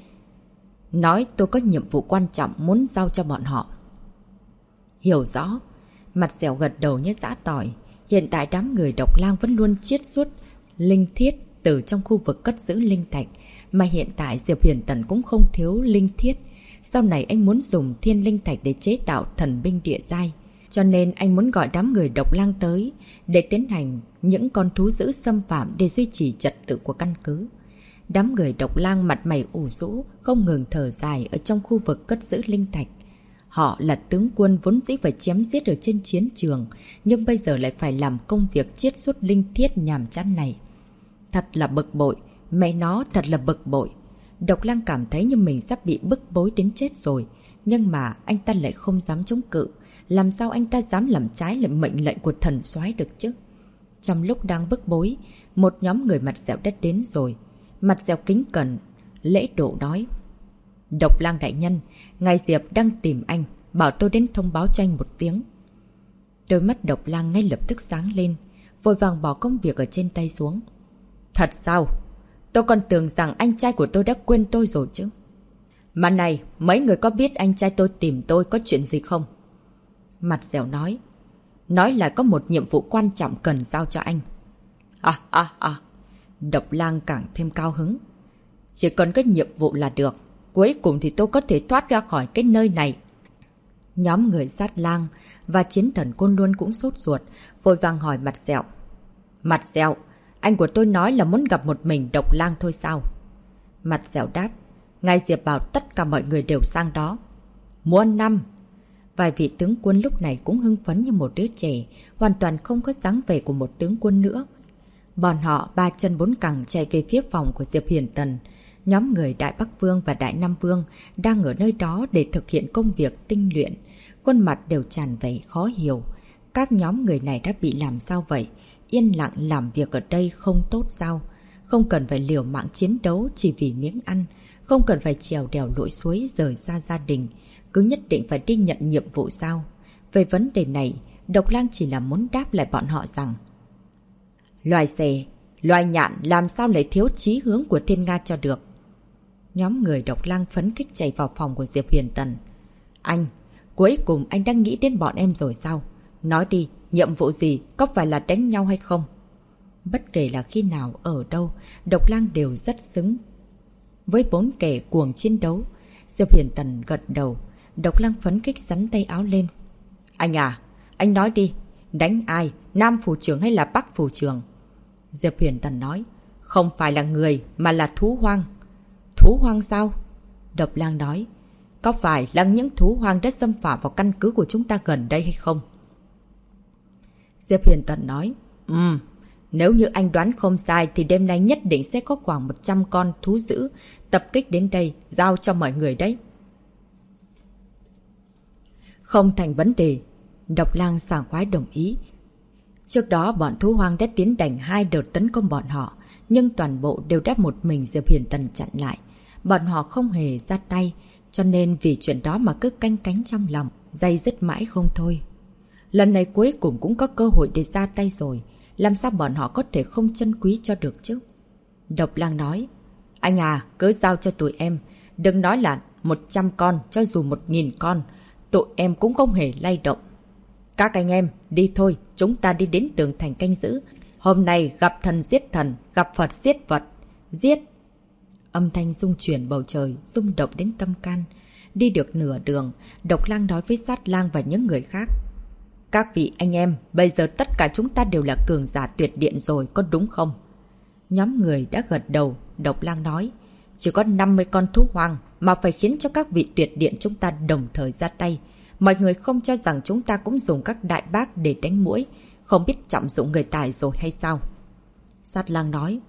Speaker 1: Nói tôi có nhiệm vụ quan trọng muốn giao cho bọn họ. Hiểu rõ. Mặt dẹo gật đầu như giã tỏi. Hiện tại đám người độc lang vẫn luôn chiết xuất linh thiết từ trong khu vực cất giữ linh thạch. Mà hiện tại Diệp Huyền Tần cũng không thiếu linh thiết. Sau này anh muốn dùng thiên linh thạch để chế tạo thần binh địa giai. Cho nên anh muốn gọi đám người độc lang tới để tiến hành những con thú dữ xâm phạm để duy trì trật tự của căn cứ. Đám người độc lang mặt mày ủ rũ, không ngừng thở dài ở trong khu vực cất giữ linh thạch. Họ là tướng quân vốn dĩ phải chém giết ở trên chiến trường, nhưng bây giờ lại phải làm công việc chiết xuất linh thiết nhàm chán này. Thật là bực bội, mẹ nó thật là bực bội. Độc Lang cảm thấy như mình sắp bị bức bối đến chết rồi, nhưng mà anh ta lại không dám chống cự. Làm sao anh ta dám làm trái lại mệnh lệnh của thần soái được chứ? Trong lúc đang bức bối, một nhóm người mặt dẹo đã đến rồi. Mặt dẹo kính cẩn, lễ độ nói: Độc Lang đại nhân, ngài Diệp đang tìm anh, bảo tôi đến thông báo cho anh một tiếng. Đôi mắt Độc Lang ngay lập tức sáng lên, vội vàng bỏ công việc ở trên tay xuống. Thật sao? Tôi còn tưởng rằng anh trai của tôi đã quên tôi rồi chứ. Mà này, mấy người có biết anh trai tôi tìm tôi có chuyện gì không? Mặt dẻo nói. Nói là có một nhiệm vụ quan trọng cần giao cho anh. Độc Lang càng thêm cao hứng. Chỉ cần cái nhiệm vụ là được. Cuối cùng thì tôi có thể thoát ra khỏi cái nơi này. Nhóm người Sát Lang và Chiến Thần Côn Luân cũng sốt ruột, vội vàng hỏi Mặt dẻo. Mặt dẻo, anh của tôi nói là muốn gặp một mình Độc Lang thôi sao? Mặt dẻo đáp. Ngài Diệp bảo tất cả mọi người đều sang đó. Muôn năm! Vài vị tướng quân lúc này cũng hưng phấn như một đứa trẻ, hoàn toàn không có dáng vẻ của một tướng quân nữa. Bọn họ ba chân bốn cẳng chạy về phía phòng của Diệp Huyền Tần. Nhóm người Đại Bắc Vương và Đại Nam Vương đang ở nơi đó để thực hiện công việc tinh luyện. Khuôn mặt đều tràn vẻ khó hiểu. Các nhóm người này đã bị làm sao vậy? Yên lặng làm việc ở đây không tốt sao? Không cần phải liều mạng chiến đấu chỉ vì miếng ăn. Không cần phải trèo đèo lội suối rời xa gia đình. Cứ nhất định phải đi nhận nhiệm vụ sao? Về vấn đề này, Độc Lang chỉ là muốn đáp lại bọn họ rằng loài xề, loài nhạn làm sao lại thiếu chí hướng của Thiên Nga cho được. Nhóm người Độc Lang phấn khích chạy vào phòng của Diệp Huyền Tần. Anh, cuối cùng anh đang nghĩ đến bọn em rồi sao? Nói đi, nhiệm vụ gì, có phải là đánh nhau hay không? Bất kể là khi nào, ở đâu, Độc Lang đều rất xứng với bốn kẻ cuồng chiến đấu. Diệp Huyền Tần gật đầu. Độc Lang phấn khích sắn tay áo lên. Anh à, anh nói đi, đánh ai, Nam phủ trưởng hay là Bắc phủ trưởng? Diệp Huyền Tần nói. Không phải là người, mà là thú hoang. Thú hoang sao? Độc Lang nói. Có phải là những thú hoang đã xâm phạm vào căn cứ của chúng ta gần đây hay không? Diệp Huyền Tần nói. Nếu như anh đoán không sai thì đêm nay nhất định sẽ có khoảng 100 con thú dữ tập kích đến đây, giao cho mọi người đấy. Không thành vấn đề. Độc Lang sảng khoái đồng ý. Trước đó bọn thú hoang đã tiến hành 2 đợt tấn công bọn họ, nhưng toàn bộ đều đã một mình Diệp Huyền Tần chặn lại. Bọn họ không hề ra tay, cho nên vì chuyện đó mà cứ canh cánh trong lòng, day dứt mãi không thôi. Lần này cuối cùng cũng có cơ hội để ra tay rồi, làm sao bọn họ có thể không trân quý cho được chứ? Độc Lang nói. Anh à, cứ giao cho tụi em, đừng nói là 100 con, cho dù 1000 con, tụi em cũng không hề lay động. Các anh em, đi thôi, chúng ta đi đến tường thành canh giữ. Hôm nay gặp thần giết thần, gặp Phật giết Phật. Giết! Âm thanh rung chuyển bầu trời, rung động đến tâm can. Đi được nửa đường, Độc Lang nói với Sát Lang và những người khác. Các vị anh em, bây giờ tất cả chúng ta đều là cường giả tuyệt điện rồi, có đúng không? Nhóm người đã gật đầu. Độc Lang nói. Chỉ có 50 con thú hoang mà phải khiến cho các vị tuyệt điện chúng ta đồng thời ra tay. Mọi người không cho rằng chúng ta cũng dùng các đại bác để đánh muỗi, không biết trọng dụng người tài rồi hay sao? Sát Lang nói.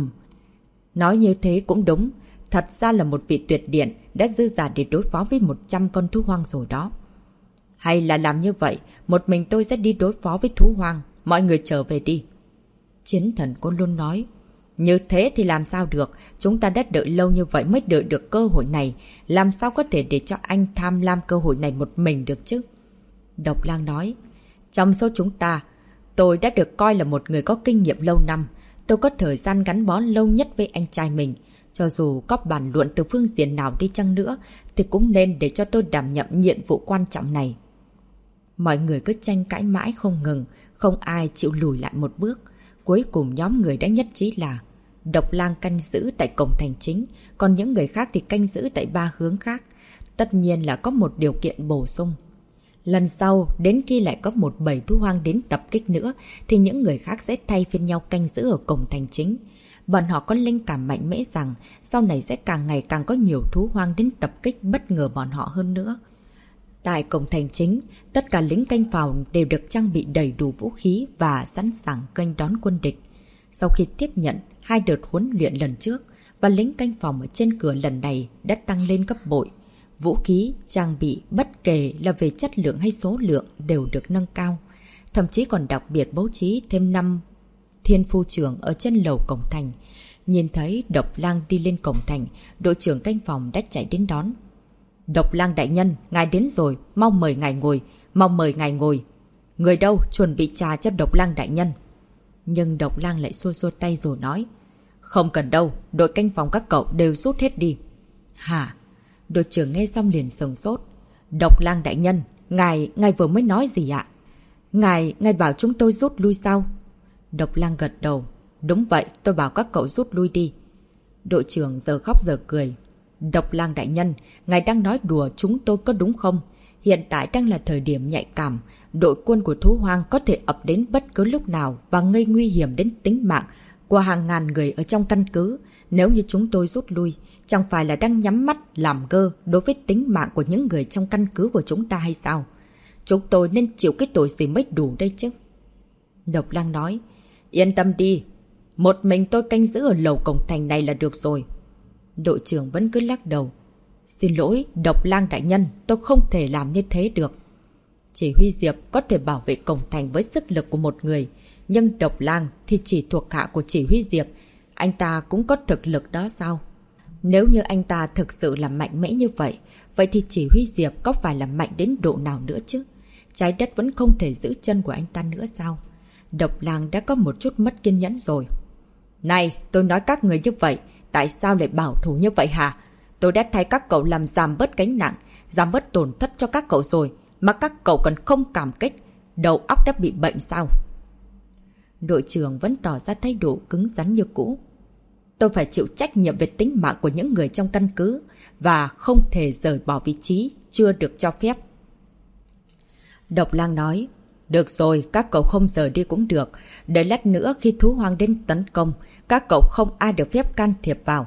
Speaker 1: Nói như thế cũng đúng. Thật ra là một vị tuyệt điện đã dư giả để đối phó với 100 con thú hoang rồi đó. Hay là làm như vậy, một mình tôi sẽ đi đối phó với thú hoang. Mọi người trở về đi. Chiến Thần Côn Luân nói. Như thế thì làm sao được, chúng ta đã đợi lâu như vậy mới đợi được cơ hội này. Làm sao có thể để cho anh tham lam cơ hội này một mình được chứ? Độc Lang nói. Trong số chúng ta, tôi đã được coi là một người có kinh nghiệm lâu năm. Tôi có thời gian gắn bó lâu nhất với anh trai mình. Cho dù có bàn luận từ phương diện nào đi chăng nữa, thì cũng nên để cho tôi đảm nhận nhiệm vụ quan trọng này. Mọi người cứ tranh cãi mãi không ngừng, không ai chịu lùi lại một bước. Cuối cùng nhóm người đã nhất trí là Độc Lang canh giữ tại cổng thành chính, còn những người khác thì canh giữ tại 3 hướng khác. Tất nhiên là có một điều kiện bổ sung. Lần sau, đến khi lại có một bầy thú hoang đến tập kích nữa, thì những người khác sẽ thay phiên nhau canh giữ ở cổng thành chính. Bọn họ có linh cảm mạnh mẽ rằng sau này sẽ càng ngày càng có nhiều thú hoang đến tập kích bất ngờ bọn họ hơn nữa. Tại cổng thành chính, tất cả lính canh phòng đều được trang bị đầy đủ vũ khí và sẵn sàng nghênh đón quân địch. Sau khi tiếp nhận 2 đợt huấn luyện lần trước, và lính canh phòng ở trên cửa lần này đã tăng lên gấp bội. Vũ khí, trang bị bất kể là về chất lượng hay số lượng đều được nâng cao. Thậm chí còn đặc biệt bố trí thêm 5 thiên phu trưởng ở trên lầu cổng thành. Nhìn thấy Độc Lang đi lên cổng thành, đội trưởng canh phòng đã chạy đến đón. Độc Lang đại nhân, ngài đến rồi, mau mời ngài ngồi, mau mời ngài ngồi. Người đâu, chuẩn bị trà cho Độc Lang đại nhân. Nhưng Độc Lang lại xua xua tay rồi nói. Không cần đâu, đội canh phòng các cậu đều rút hết đi. Hả? Đội trưởng nghe xong liền sửng sốt. Độc Lang đại nhân, ngài vừa mới nói gì ạ? Ngài bảo chúng tôi rút lui sao? Độc Lang gật đầu. Đúng vậy, tôi bảo các cậu rút lui đi. Đội trưởng giờ khóc giờ cười. Độc Lang đại nhân, ngài đang nói đùa chúng tôi có đúng không? Hiện tại đang là thời điểm nhạy cảm. Đội quân của thú hoang có thể ập đến bất cứ lúc nào và gây nguy hiểm đến tính mạng của hàng ngàn người ở trong căn cứ. Nếu như chúng tôi rút lui, chẳng phải là đang nhắm mắt làm ngơ đối với tính mạng của những người trong căn cứ của chúng ta hay sao? Chúng tôi nên chịu cái tội gì mới đủ đây chứ? Độc Lang nói. Yên tâm đi, một mình tôi canh giữ ở lầu cổng thành này là được rồi. Đội trưởng vẫn cứ lắc đầu. Xin lỗi, Độc Lang đại nhân, tôi không thể làm như thế được. Chỉ huy Diệp có thể bảo vệ cổng thành với sức lực của một người, nhưng Độc Lang thì chỉ thuộc hạ của chỉ huy Diệp. Anh ta cũng có thực lực đó sao? Nếu như anh ta thực sự là mạnh mẽ như vậy, vậy thì chỉ huy Diệp có phải là mạnh đến độ nào nữa chứ? Trái đất vẫn không thể giữ chân của anh ta nữa sao? Độc Lang đã có một chút mất kiên nhẫn rồi. Này, tôi nói các người như vậy, tại sao lại bảo thủ như vậy hả? Tôi đã thay các cậu làm giảm bớt gánh nặng, giảm bớt tổn thất cho các cậu rồi, mà các cậu còn không cảm kích. Đầu óc đã bị bệnh sao? Đội trưởng vẫn tỏ ra thái độ cứng rắn như cũ. Tôi phải chịu trách nhiệm về tính mạng của những người trong căn cứ và không thể rời bỏ vị trí chưa được cho phép. Độc Lang nói. Được rồi, các cậu không rời đi cũng được. Đợi lát nữa khi thú hoang đến tấn công, các cậu không ai được phép can thiệp vào.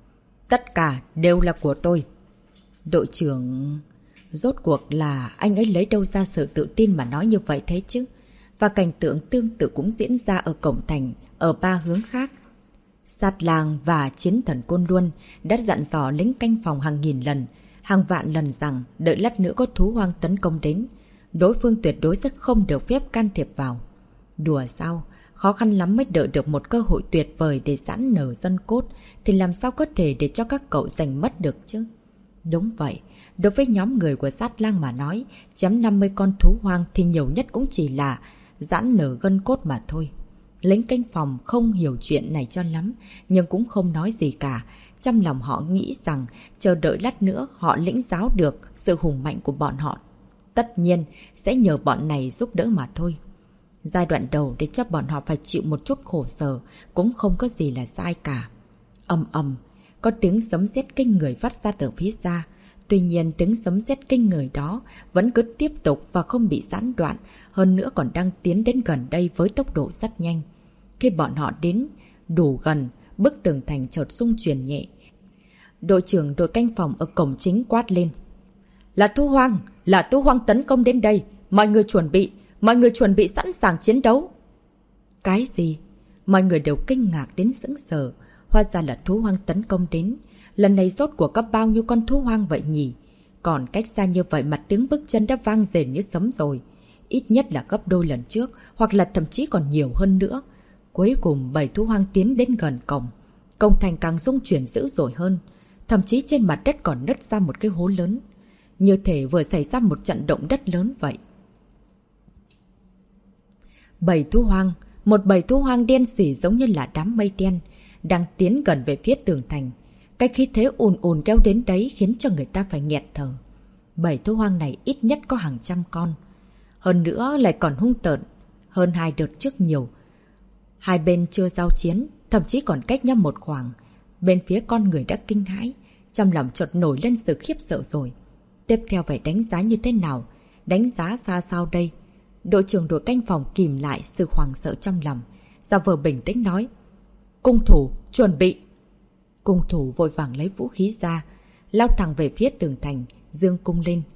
Speaker 1: Tất cả đều là của tôi. Đội trưởng... Rốt cuộc là anh ấy lấy đâu ra sự tự tin mà nói như vậy thế chứ? Và cảnh tượng tương tự cũng diễn ra ở cổng thành, ở 3 hướng khác. Sát Lang và Chiến Thần Côn Luân đã dặn dò lính canh phòng hàng nghìn lần, hàng vạn lần rằng đợi lát nữa có thú hoang tấn công đến, đối phương tuyệt đối sẽ không được phép can thiệp vào. Đùa sao? Khó khăn lắm mới đợi được một cơ hội tuyệt vời để giãn nở dân cốt, thì làm sao có thể để cho các cậu giành mất được chứ? Đúng vậy, đối với nhóm người của Sát Lang mà nói, chém 50 con thú hoang thì nhiều nhất cũng chỉ là giãn nở gân cốt mà thôi. Lính canh phòng không hiểu chuyện này cho lắm, nhưng cũng không nói gì cả. Trong lòng họ nghĩ rằng chờ đợi lát nữa họ lĩnh giáo được sự hùng mạnh của bọn họ. Tất nhiên sẽ nhờ bọn này giúp đỡ mà thôi. Giai đoạn đầu để cho bọn họ phải chịu một chút khổ sở cũng không có gì là sai cả. Ầm ầm, có tiếng sấm sét kinh người phát ra từ phía xa. Tuy nhiên tiếng sấm sét kinh người đó vẫn cứ tiếp tục và không bị gián đoạn, hơn nữa còn đang tiến đến gần đây với tốc độ rất nhanh. Khi bọn họ đến đủ gần, bức tường thành chợt rung chuyển nhẹ. Đội trưởng đội canh phòng ở cổng chính quát lên. Là thú hoang tấn công đến đây, mọi người chuẩn bị sẵn sàng chiến đấu. Cái gì? Mọi người đều kinh ngạc đến sững sờ, hóa ra là thú hoang tấn công đến. Lần này rốt cuộc có bao nhiêu con thú hoang vậy nhỉ? Còn cách xa như vậy mà tiếng bước chân đã vang rền như sấm rồi. Ít nhất là gấp đôi lần trước, hoặc là thậm chí còn nhiều hơn nữa. Cuối cùng 7 thú hoang tiến đến gần cổng. Cổng thành càng rung chuyển dữ dội hơn. Thậm chí trên mặt đất còn nứt ra một cái hố lớn. Như thể vừa xảy ra một trận động đất lớn vậy. 7 thú hoang, một bầy thú hoang đen xỉ giống như là đám mây đen, đang tiến gần về phía tường thành. Cái khí thế ùn ùn kéo đến đấy khiến cho người ta phải nghẹt thở. 7 thú hoang này ít nhất có hàng trăm con. Hơn nữa lại còn hung tợn hơn 2 đợt trước nhiều. Hai bên chưa giao chiến, thậm chí còn cách nhau một khoảng. Bên phía con người đã kinh hãi, trong lòng chợt nổi lên sự khiếp sợ rồi. Tiếp theo phải đánh giá như thế nào? Đánh giá ra sao đây? Đội trưởng đội canh phòng kìm lại sự hoảng sợ trong lòng, giả vờ bình tĩnh nói. Cung thủ, chuẩn bị! Cung thủ vội vàng lấy vũ khí ra, lao thẳng về phía tường thành, giương cung lên.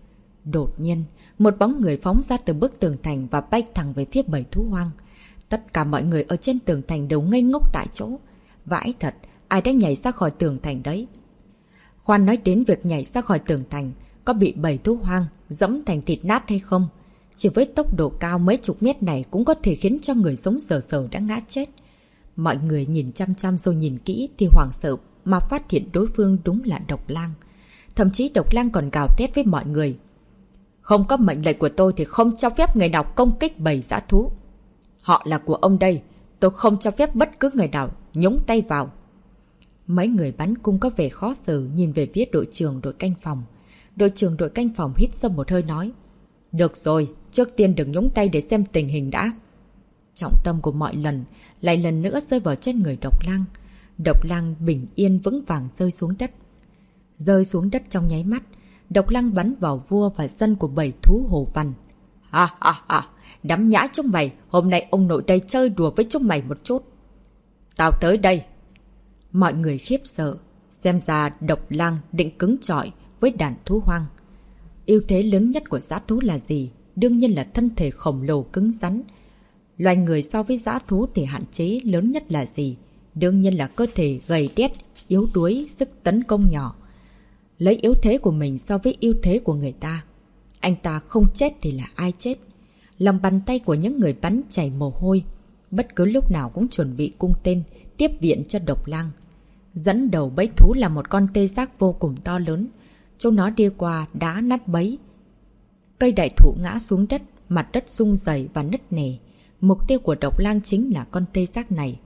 Speaker 1: Đột nhiên, một bóng người phóng ra từ bức tường thành và bay thẳng về phía bầy thú hoang. Tất cả mọi người ở trên tường thành đều ngây ngốc tại chỗ. Vãi thật, ai đã nhảy ra khỏi tường thành đấy? Khoan nói đến việc nhảy ra khỏi tường thành, có bị bầy thú hoang dẫm thành thịt nát hay không? Chỉ với tốc độ cao mấy chục mét này cũng có thể khiến cho người sống sờ sờ đã ngã chết. Mọi người nhìn chăm chăm rồi nhìn kỹ thì hoảng sợ mà phát hiện đối phương đúng là Độc Lang. Thậm chí Độc Lang còn gào thét với mọi người. Không có mệnh lệnh của tôi thì không cho phép người nào công kích bầy dã thú. Họ là của ông đây, tôi không cho phép bất cứ người nào nhúng tay vào. Mấy người bắn cung có vẻ khó xử nhìn về phía đội trưởng đội canh phòng. Đội trưởng đội canh phòng hít sâu một hơi nói. Được rồi, trước tiên đừng nhúng tay để xem tình hình đã. Trọng tâm của mọi lần lại lần nữa rơi vào trên người Độc Lang. Độc Lang bình yên vững vàng rơi xuống đất. Rơi xuống đất trong nháy mắt, Độc Lang bắn vào vua và dân của bầy thú Hồ Văn. Ha ha ha, đám nhã chúng mày, hôm nay ông nội đây chơi đùa với chúng mày một chút. Tao tới đây. Mọi người khiếp sợ, xem ra Độc Lang định cứng chọi với đàn thú hoang. Ưu thế lớn nhất của dã thú là gì? Đương nhiên là thân thể khổng lồ cứng rắn. Loài người so với dã thú thì hạn chế lớn nhất là gì? Đương nhiên là cơ thể gầy đét, yếu đuối, sức tấn công nhỏ. Lấy yếu thế của mình so với ưu thế của người ta. Anh ta không chết thì là ai chết? Lòng bàn tay của những người bắn chảy mồ hôi. Bất cứ lúc nào cũng chuẩn bị cung tên, tiếp viện cho Độc Lang. Dẫn đầu bẫy thú là một con tê giác vô cùng to lớn. Chúng nó đi qua đá nát bẫy. Cây đại thụ ngã xuống đất, mặt đất rung rẩy và nứt nẻ. Mục tiêu của Độc Lang chính là con tê giác này.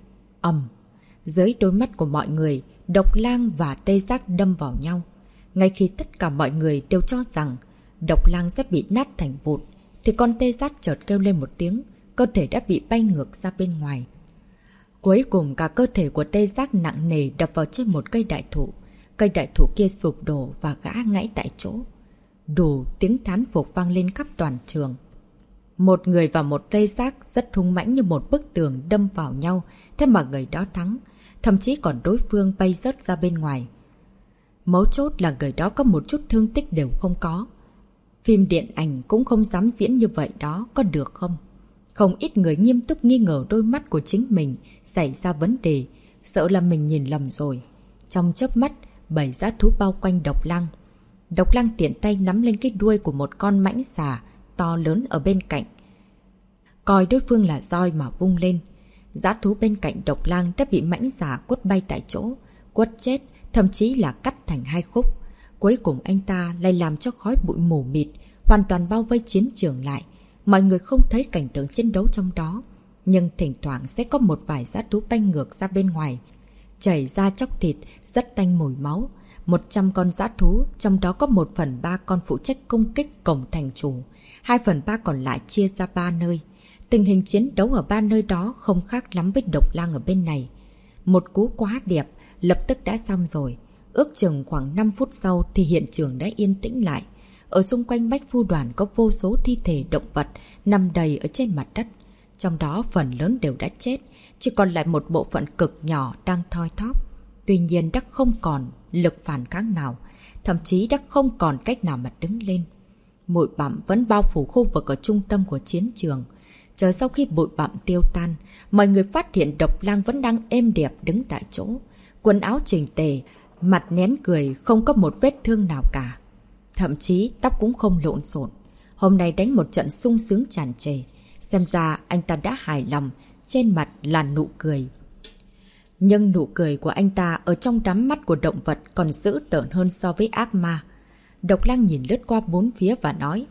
Speaker 1: Dưới đôi mắt của mọi người, Độc Lang và tê giác đâm vào nhau. Ngay khi tất cả mọi người đều cho rằng Độc Lang sẽ bị nát thành vụn, thì con tê giác chợt kêu lên một tiếng, cơ thể đã bị bay ngược ra bên ngoài. Cuối cùng cả cơ thể của tê giác nặng nề đập vào trên một cây đại thụ. Cây đại thụ kia sụp đổ và gã ngãy tại chỗ. Đủ tiếng thán phục vang lên khắp toàn trường. Một người và một tê giác rất hung mãnh như một bức tường đâm vào nhau, thế mà người đó thắng, thậm chí còn đối phương bay rớt ra bên ngoài. Mấu chốt là người đó có một chút thương tích đều không có. Phim điện ảnh cũng không dám diễn như vậy đó, có được không? Không ít người nghiêm túc nghi ngờ đôi mắt của chính mình xảy ra vấn đề, sợ là mình nhìn lầm rồi. Trong chớp mắt, bầy dã thú bao quanh Độc Lang. Độc Lang tiện tay nắm lên cái đuôi của một con mãnh xà to lớn ở bên cạnh. Coi đối phương là roi mà vung lên. Dã thú bên cạnh Độc Lang đã bị mãnh xà quất bay tại chỗ, quất chết, thậm chí là cắt thành hai khúc. Cuối cùng anh ta lại làm cho khói bụi mù mịt, hoàn toàn bao vây chiến trường lại. Mọi người không thấy cảnh tượng chiến đấu trong đó, nhưng thỉnh thoảng sẽ có một vài dã thú bay ngược ra bên ngoài, chảy ra chóc thịt, rất tanh mùi máu. 100 con dã thú, trong đó có 1/3 con phụ trách công kích cổng thành chủ, 2/3 còn lại chia ra 3 nơi. Tình hình chiến đấu ở 3 nơi đó không khác lắm với Độc Lang ở bên này. Một cú quá đẹp, lập tức đã xong rồi. Ước chừng khoảng 5 phút sau thì hiện trường đã yên tĩnh lại. Ở xung quanh Bách Phu Đoàn có vô số thi thể động vật nằm đầy ở trên mặt đất. Trong đó phần lớn đều đã chết, chỉ còn lại một bộ phận cực nhỏ đang thoi thóp. Tuy nhiên đã không còn lực phản kháng nào, thậm chí đã không còn cách nào mà đứng lên. Bụi bặm vẫn bao phủ khu vực ở trung tâm của chiến trường. Chờ sau khi bụi bặm tiêu tan, mọi người phát hiện Độc Lang vẫn đang êm đẹp đứng tại chỗ. Quần áo chỉnh tề, mặt nén cười, không có một vết thương nào cả. Thậm chí tóc cũng không lộn xộn. Hôm nay đánh một trận sung sướng tràn trề. Xem ra anh ta đã hài lòng, trên mặt là nụ cười. Nhưng nụ cười của anh ta ở trong đám mắt của động vật còn dữ tợn hơn so với ác ma. Độc Lang nhìn lướt qua bốn phía và nói.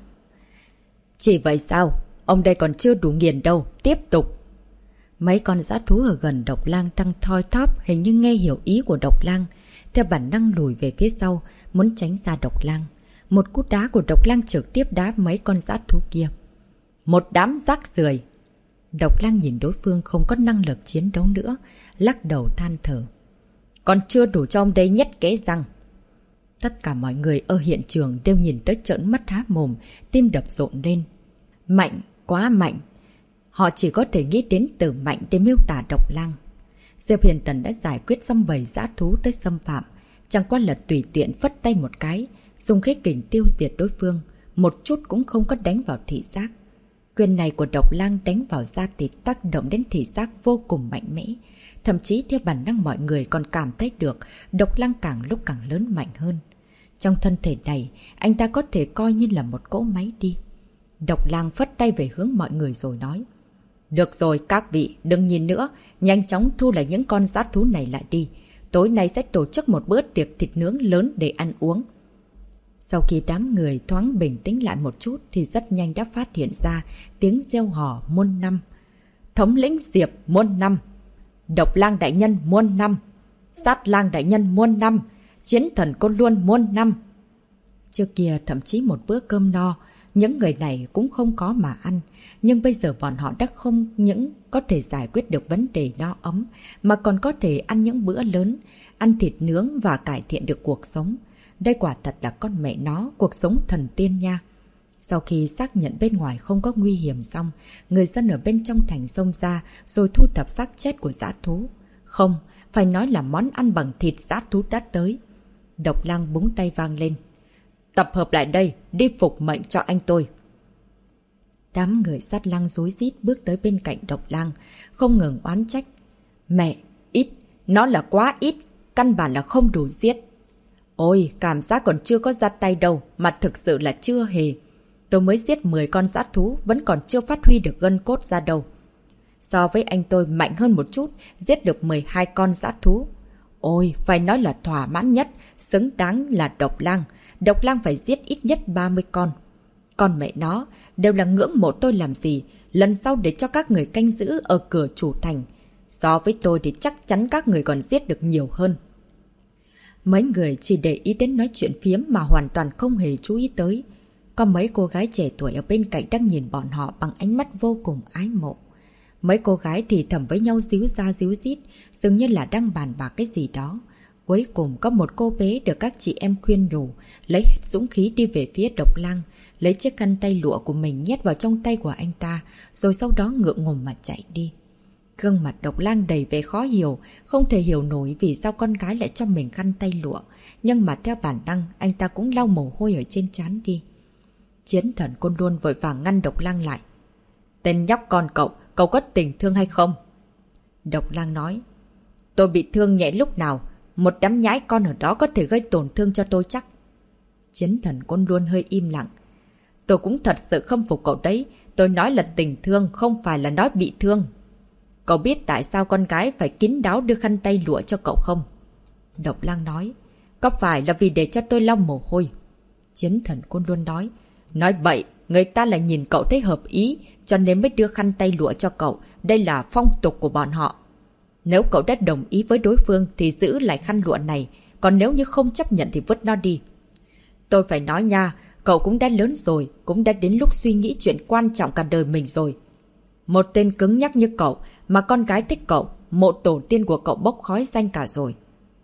Speaker 1: Chỉ vậy sao? Ông đây còn chưa đủ nghiền đâu, tiếp tục. Mấy con dã thú ở gần Độc Lang đang thoi thóp, hình như nghe hiểu ý của Độc Lang. Theo bản năng lùi về phía sau, muốn tránh xa Độc Lang. Một cú đá của Độc Lang trực tiếp đá mấy con dã thú kia. Một đám rác rưởi. Độc Lang nhìn đối phương không có năng lực chiến đấu nữa, lắc đầu than thở. Còn chưa đủ cho ông đây nhét kẽ răng. Tất cả mọi người ở hiện trường đều nhìn tới trợn mắt há mồm, tim đập rộn lên. Mạnh, quá mạnh. Họ chỉ có thể nghĩ đến từ mạnh để miêu tả Độc Lang. Diệp Hiền Tần đã giải quyết xong bầy dã thú tới xâm phạm, chẳng qua là tùy tiện phất tay một cái, dùng khí kình tiêu diệt đối phương. một chút cũng không có đánh vào thị giác. Quyền này của độc lang đánh vào da thịt tác động đến thị giác vô cùng mạnh mẽ. Thậm chí theo bản năng mọi người còn cảm thấy được độc lang càng lúc càng lớn mạnh hơn. Trong thân thể này, anh ta có thể coi như là một cỗ máy đi. Độc lang phất tay về hướng mọi người rồi nói. Được rồi các vị, đừng nhìn nữa, nhanh chóng thu lại những con dã thú này lại đi. Tối nay sẽ tổ chức một bữa tiệc thịt nướng lớn để ăn uống. Sau khi đám người thoáng bình tĩnh lại một chút thì rất nhanh đã phát hiện ra tiếng reo hò muôn năm. Thống lĩnh Diệp muôn năm, độc lang đại nhân muôn năm, sát lang đại nhân muôn năm, chiến thần Côn Luân muôn năm. Trước kia thậm chí một bữa cơm no, những người này cũng không có mà ăn. Nhưng bây giờ bọn họ đã không những có thể giải quyết được vấn đề no ấm, mà còn có thể ăn những bữa lớn, ăn thịt nướng và cải thiện được cuộc sống. Đây quả thật là con mẹ nó, cuộc sống thần tiên nha. Sau khi xác nhận bên ngoài không có nguy hiểm xong, người dân ở bên trong thành xông ra rồi thu thập xác chết của dã thú. Không, phải nói là món ăn bằng thịt dã thú đã tới. Độc lang búng tay vang lên. Tập hợp lại đây, đi phục mệnh cho anh tôi. Đám người sát lang rối rít bước tới bên cạnh độc lang, không ngừng oán trách. Mẹ, ít, nó là quá ít, căn bản là không đủ giết. Ôi, cảm giác còn chưa có ra tay đâu, mà thực sự là chưa hề. Tôi mới giết 10 con dã thú, vẫn còn chưa phát huy được gân cốt ra đâu. So với anh tôi mạnh hơn một chút, giết được 12 con dã thú. Ôi, phải nói là thỏa mãn nhất, xứng đáng là độc lang. Độc lang phải giết ít nhất 30 con. Con mẹ nó, đều là ngưỡng mộ tôi làm gì, lần sau để cho các người canh giữ ở cửa chủ thành. So với tôi thì chắc chắn các người còn giết được nhiều hơn. Mấy người chỉ để ý đến nói chuyện phiếm mà hoàn toàn không hề chú ý tới. Có mấy cô gái trẻ tuổi ở bên cạnh đang nhìn bọn họ bằng ánh mắt vô cùng ái mộ. Mấy cô gái thì thầm với nhau díu ra díu dít, dường như là đang bàn bạc cái gì đó. Cuối cùng có một cô bé được các chị em khuyên nhủ, lấy hết dũng khí đi về phía độc lang, lấy chiếc khăn tay lụa của mình nhét vào trong tay của anh ta, rồi sau đó ngượng ngùng mà chạy đi. Gương mặt độc lang đầy vẻ khó hiểu, không thể hiểu nổi vì sao con gái lại cho mình khăn tay lụa. Nhưng mà theo bản năng, anh ta cũng lau mồ hôi ở trên trán đi. Chiến thần Côn Luân vội vàng ngăn độc lang lại. Tên nhóc con cậu có tình thương hay không? Độc lang nói. Tôi bị thương nhẹ lúc nào, một đám nhãi con ở đó có thể gây tổn thương cho tôi chắc. Chiến thần Côn Luân hơi im lặng. Tôi cũng thật sự khâm phục cậu đấy, tôi nói là tình thương, không phải là nói bị thương. Cậu biết tại sao con gái phải kín đáo đưa khăn tay lụa cho cậu không? Độc lang nói. Có phải là vì để cho tôi lau mồ hôi? Chiến thần Côn Luân nói. Nói bậy, người ta lại nhìn cậu thấy hợp ý, cho nên mới đưa khăn tay lụa cho cậu. Đây là phong tục của bọn họ. Nếu cậu đã đồng ý với đối phương thì giữ lại khăn lụa này, còn nếu như không chấp nhận thì vứt nó đi. Tôi phải nói nha, cậu cũng đã lớn rồi, cũng đã đến lúc suy nghĩ chuyện quan trọng cả đời mình rồi. Một tên cứng nhắc như cậu mà con gái thích cậu, mộ tổ tiên của cậu bốc khói danh cả rồi.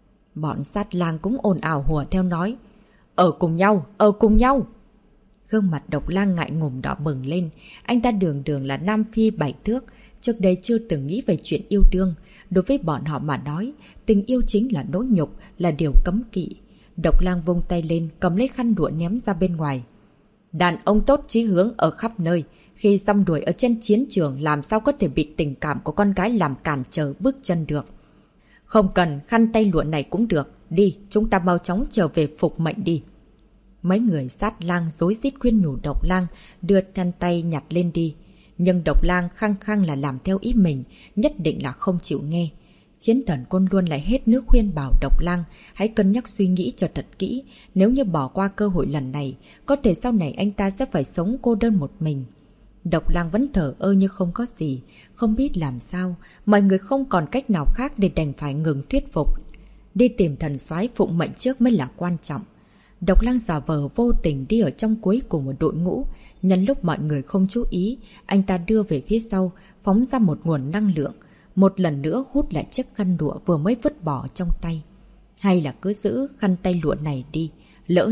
Speaker 1: Bọn sát lang cũng ồn ào hùa theo nói. Ở cùng nhau, ở cùng nhau. Gương mặt độc lang ngại ngùng đỏ bừng lên. Anh ta đường đường là Nam Phi 7 thước. Trước đây chưa từng nghĩ về chuyện yêu đương. Đối với bọn họ mà nói, tình yêu chính là nỗi nhục, là điều cấm kỵ. Độc lang vung tay lên, cầm lấy khăn lụa ném ra bên ngoài. Đàn ông tốt chí hướng ở khắp nơi. Khi rong đuổi ở trên chiến trường làm sao có thể bị tình cảm của con gái làm cản trở bước chân được. Không cần khăn tay lụa này cũng được. Đi, chúng ta mau chóng trở về phục mệnh đi. Mấy người sát lang rối rít khuyên nhủ độc lang đưa khăn tay nhặt lên đi. Nhưng độc lang khăng khăng là làm theo ý mình, nhất định là không chịu nghe. Chiến thần Côn Luân lại hết nước khuyên bảo độc lang hãy cân nhắc suy nghĩ cho thật kỹ. Nếu như bỏ qua cơ hội lần này, có thể sau này anh ta sẽ phải sống cô đơn một mình. Độc lang vẫn thở ơ như không có gì, không biết làm sao, mọi người không còn cách nào khác để đành phải ngừng thuyết phục. Đi tìm thần soái phụng mệnh trước mới là quan trọng. Độc lang giả vờ vô tình đi ở trong cuối cùng một đội ngũ, nhân lúc mọi người không chú ý, anh ta đưa về phía sau, phóng ra một nguồn năng lượng, một lần nữa hút lại chiếc khăn lụa vừa mới vứt bỏ trong tay. Hay là cứ giữ khăn tay lụa này đi, lỡ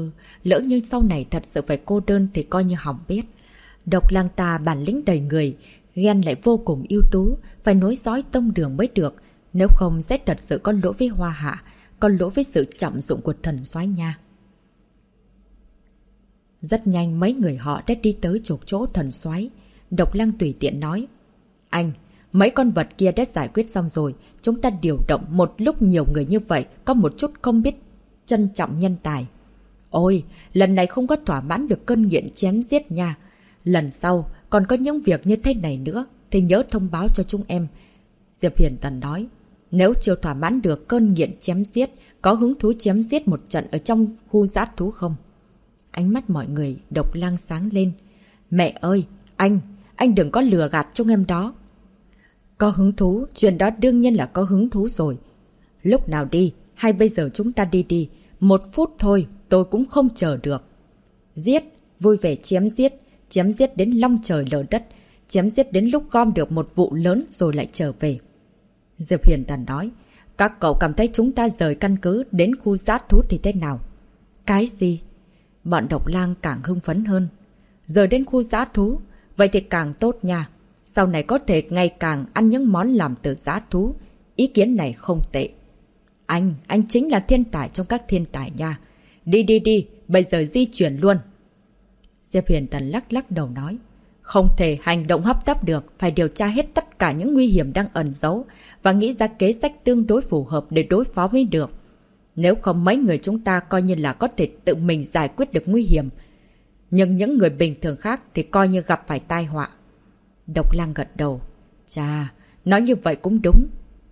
Speaker 1: như sau này thật sự phải cô đơn thì coi như hỏng bét. Độc lang ta bản lĩnh đầy người, ghen lại vô cùng ưu tú, phải nối dõi tông đường mới được, nếu không sẽ thật sự có lỗi với Hoa Hạ, có lỗi với sự trọng dụng của thần soái nha. Rất nhanh mấy người họ đã đi tới chỗ thần soái. Độc Lăng tùy tiện nói. Anh, mấy con vật kia đã giải quyết xong rồi. Chúng ta điều động một lúc nhiều người như vậy, có một chút không biết trân trọng nhân tài. Ôi, lần này không có thỏa mãn được cơn nghiện chém giết nha. Lần sau còn có những việc như thế này nữa thì nhớ thông báo cho chúng em. Diệp Huyền Tần nói. Nếu chưa thỏa mãn được cơn nghiện chém giết, có hứng thú chém giết một trận ở trong khu giã thú không? Ánh mắt mọi người Độc Lang sáng lên. Mẹ ơi, anh đừng có lừa gạt chúng em đó. Có hứng thú, chuyện đó đương nhiên là có hứng thú rồi. Lúc nào đi, hay bây giờ chúng ta đi đi. 1 phút thôi, tôi cũng không chờ được. Giết, vui vẻ chém giết đến long trời lở đất, chém giết đến lúc gom được một vụ lớn rồi lại trở về. Diệp Huyền Tần nói, các cậu cảm thấy chúng ta rời căn cứ đến khu giã thú thì thế nào? Cái gì? Bọn Độc Lang càng hưng phấn hơn. Rời đến khu giã thú, vậy thì càng tốt nha. Sau này có thể ngày càng ăn những món làm từ giã thú. Ý kiến này không tệ. Anh chính là thiên tài trong các thiên tài nha. Đi, bây giờ di chuyển luôn. Diệp Huyền Tần lắc đầu nói. Không thể hành động hấp tấp được, phải điều tra hết tất cả những nguy hiểm đang ẩn giấu và nghĩ ra kế sách tương đối phù hợp để đối phó mới được. Nếu không mấy người chúng ta coi như là có thể tự mình giải quyết được nguy hiểm. Nhưng những người bình thường khác thì coi như gặp phải tai họa. Độc Lang gật đầu. Chà, nói như vậy cũng đúng.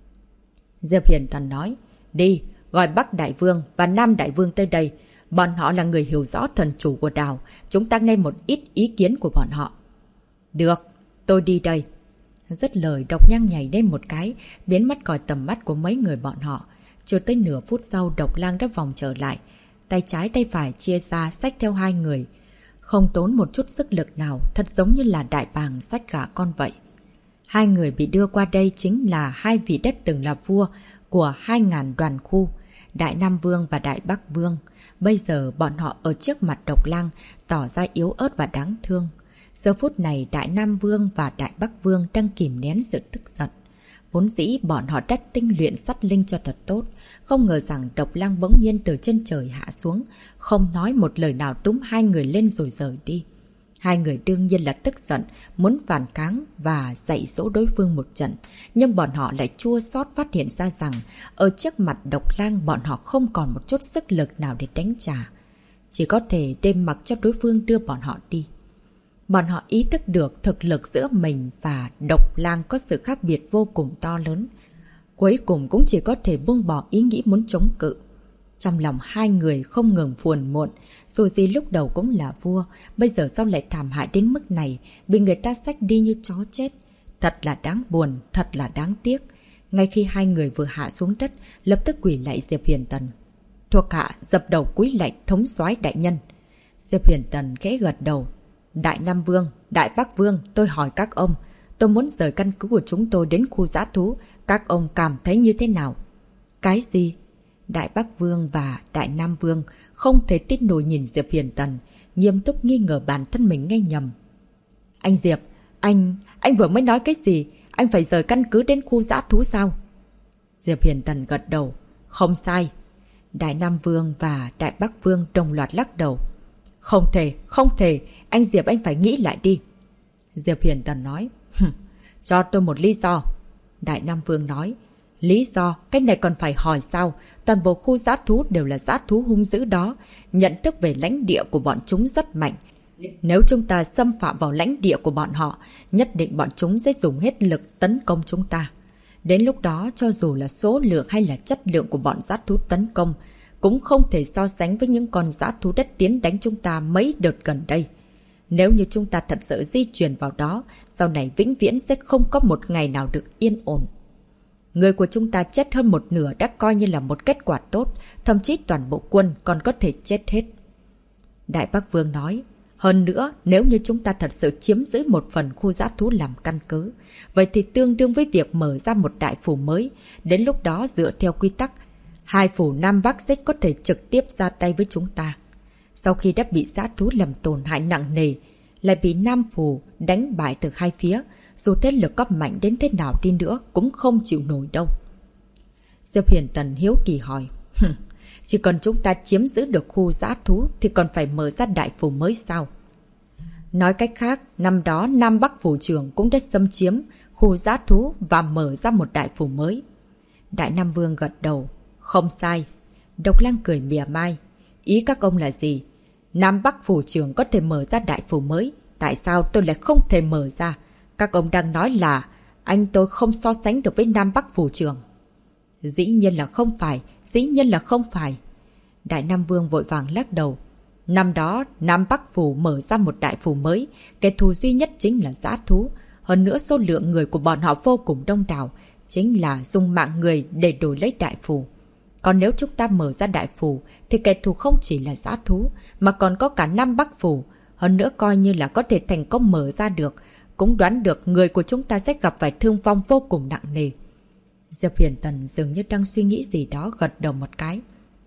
Speaker 1: Diệp Huyền Tần nói. Đi, gọi Bắc Đại Vương và Nam Đại Vương tới đây. Bọn họ là người hiểu rõ thần chủ của đảo. Chúng ta nghe một ít ý kiến của bọn họ. Được, tôi đi đây. Dứt lời, Độc Nhang nhảy lên một cái, biến mất khỏi tầm mắt của mấy người bọn họ. Chưa tới nửa phút sau, Độc Lang đã vòng trở lại. Tay trái tay phải chia ra xách theo 2 người. Không tốn một chút sức lực nào, thật giống như là đại bàng xách gà con vậy. 2 người bị đưa qua đây chính là 2 vị đất từng là vua của 2.000 đoàn khu, Đại Nam Vương và Đại Bắc Vương. Bây giờ bọn họ ở trước mặt Độc Lang tỏ ra yếu ớt và đáng thương. Giờ phút này Đại Nam Vương và Đại Bắc Vương đang kìm nén sự tức giận. Vốn dĩ bọn họ đã tinh luyện sắt linh cho thật tốt. Không ngờ rằng Độc Lang bỗng nhiên từ trên trời hạ xuống. Không nói một lời nào túm 2 người lên rồi rời đi. 2 người đương nhiên là tức giận, muốn phản kháng và dạy dỗ đối phương một trận. Nhưng bọn họ lại chua xót phát hiện ra rằng ở trước mặt Độc Lang bọn họ không còn một chút sức lực nào để đánh trả. Chỉ có thể đem mặc cho đối phương đưa bọn họ đi. Bọn họ ý thức được thực lực giữa mình và Độc Lang có sự khác biệt vô cùng to lớn. Cuối cùng cũng chỉ có thể buông bỏ ý nghĩ muốn chống cự. Trong lòng 2 người không ngừng phiền muộn, dù gì lúc đầu cũng là vua, bây giờ sao lại thảm hại đến mức này, bị người ta xách đi như chó chết. Thật là đáng buồn, thật là đáng tiếc. Ngay khi 2 người vừa hạ xuống đất, lập tức quỳ lạy Diệp Huyền Tần. Thuộc hạ dập đầu cúi lạy thống soái đại nhân. Diệp Huyền Tần khẽ gật đầu. Đại Nam Vương, Đại Bắc Vương, tôi hỏi các ông, tôi muốn rời căn cứ của chúng tôi đến khu giã thú, các ông cảm thấy như thế nào? Cái gì? Đại Bắc Vương và Đại Nam Vương không thể tin nổi nhìn Diệp Huyền Tần, nghiêm túc nghi ngờ bản thân mình nghe nhầm. Anh Diệp, anh vừa mới nói cái gì? Anh phải rời căn cứ đến khu giã thú sao? Diệp Huyền Tần gật đầu. Không sai. Đại Nam Vương và Đại Bắc Vương đồng loạt lắc đầu. Không thể, anh Diệp anh phải nghĩ lại đi. Diệp Huyền Tần nói. Cho tôi một lý do. Đại Nam Vương nói. Lý do, cái này còn phải hỏi sao? Toàn bộ khu giã thú đều là giã thú hung dữ đó. Nhận thức về lãnh địa của bọn chúng rất mạnh. Nếu chúng ta xâm phạm vào lãnh địa của bọn họ, nhất định bọn chúng sẽ dùng hết lực tấn công chúng ta. Đến lúc đó, cho dù là số lượng hay là chất lượng của bọn giã thú tấn công, cũng không thể so sánh với những con giã thú đất tiến đánh chúng ta mấy đợt gần đây. Nếu như chúng ta thật sự di chuyển vào đó, sau này vĩnh viễn sẽ không có một ngày nào được yên ổn. Người của chúng ta chết hơn một nửa đã coi như là một kết quả tốt, thậm chí toàn bộ quân còn có thể chết hết. Đại Bắc Vương nói, hơn nữa nếu như chúng ta thật sự chiếm giữ một phần khu giã thú làm căn cứ, vậy thì tương đương với việc mở ra một đại phủ mới. Đến lúc đó dựa theo quy tắc, 2 phủ Nam Bắc sẽ có thể trực tiếp ra tay với chúng ta. Sau khi đã bị giã thú làm tổn hại nặng nề, lại bị Nam phủ đánh bại từ 2 phía, dù thế lực có mạnh đến thế nào đi nữa cũng không chịu nổi đâu. Diệp Huyền Tần hiếu kỳ hỏi. Chỉ cần chúng ta chiếm giữ được khu dã thú thì còn phải mở ra đại phủ mới sao? Nói cách khác, năm đó Nam Bắc phủ trưởng cũng đã xâm chiếm khu dã thú và mở ra một đại phủ mới. Đại Nam Vương gật đầu. Không sai. Độc Lang cười mỉa mai. Ý các ông là gì? Nam Bắc phủ trưởng có thể mở ra đại phủ mới. Tại sao tôi lại không thể mở ra? Các ông đang nói là anh tôi không so sánh được với Nam Bắc phủ trưởng. Dĩ nhiên là không phải. Dĩ nhiên là không phải. Đại Nam Vương vội vàng lắc đầu. Năm đó, Nam Bắc phủ mở ra một đại phủ mới. Kẻ thù duy nhất chính là dã thú. Hơn nữa số lượng người của bọn họ vô cùng đông đảo. Chính là dùng mạng người để đổi lấy đại phủ. Còn nếu chúng ta mở ra đại phủ thì kẻ thù không chỉ là dã thú mà còn có cả Nam Bắc phủ. Hơn nữa coi như là có thể thành công mở ra được. Cũng đoán được người của chúng ta sẽ gặp phải thương vong vô cùng nặng nề. Diệp Huyền Tần dường như đang suy nghĩ gì đó, gật đầu một cái.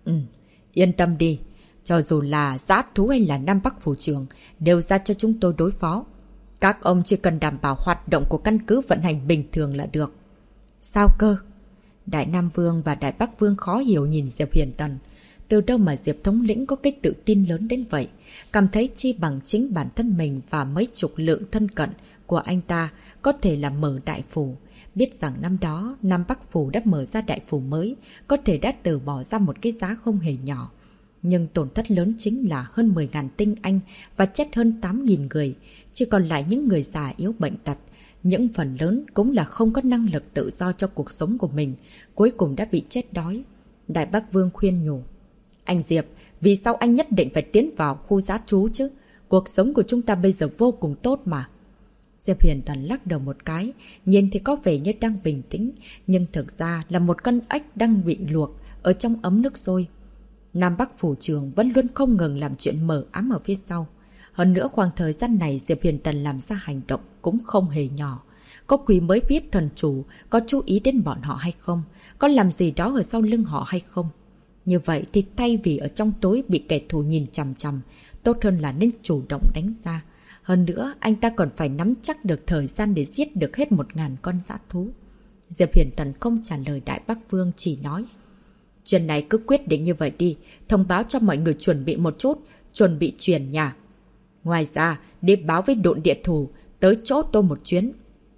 Speaker 1: Yên tâm đi. Cho dù là dã thú hay là Nam Bắc phủ trưởng đều ra cho chúng tôi đối phó. Các ông chỉ cần đảm bảo hoạt động của căn cứ vận hành bình thường là được. Sao cơ? Đại Nam Vương và Đại Bắc Vương khó hiểu nhìn Diệp Huyền Tần. Từ đâu mà Diệp thống lĩnh có cái tự tin lớn đến vậy? Cảm thấy chi bằng chính bản thân mình và mấy chục lượng thân cận của anh ta có thể là mở đại phủ. Biết rằng năm đó Nam Bắc phủ đã mở ra đại phủ mới, có thể đã từ bỏ ra một cái giá không hề nhỏ. Nhưng tổn thất lớn chính là hơn 10.000 tinh anh và chết hơn 8.000 người. Chỉ còn lại những người già yếu bệnh tật. Những phần lớn cũng là không có năng lực tự do cho cuộc sống của mình. Cuối cùng đã bị chết đói. Đại Bắc Vương khuyên nhủ. Anh Diệp, vì sao anh nhất định phải tiến vào khu dã thú chứ? Cuộc sống của chúng ta bây giờ vô cùng tốt mà. Diệp Huyền Tần lắc đầu một cái. Nhìn thì có vẻ như đang bình tĩnh. Nhưng thực ra là một con ếch đang bị luộc ở trong ấm nước sôi. Nam Bắc phủ trưởng vẫn luôn không ngừng làm chuyện mờ ám ở phía sau. Hơn nữa khoảng thời gian này Diệp Huyền Tần làm ra hành động cũng không hề nhỏ. Có quỷ mới biết thần chủ có chú ý đến bọn họ hay không? Có làm gì đó ở sau lưng họ hay không? Như vậy thì thay vì ở trong tối bị kẻ thù nhìn chằm chằm, tốt hơn là nên chủ động đánh ra. Hơn nữa anh ta còn phải nắm chắc được thời gian để giết được hết 1.000 con dã thú. Diệp Huyền Tần không trả lời Đại Bắc Vương, chỉ nói. Chuyện này cứ quyết định như vậy đi, thông báo cho mọi người chuẩn bị một chút, chuẩn bị chuyển nhà. Ngoài ra, đi báo với độn địa thủ, tới chỗ tôi một chuyến.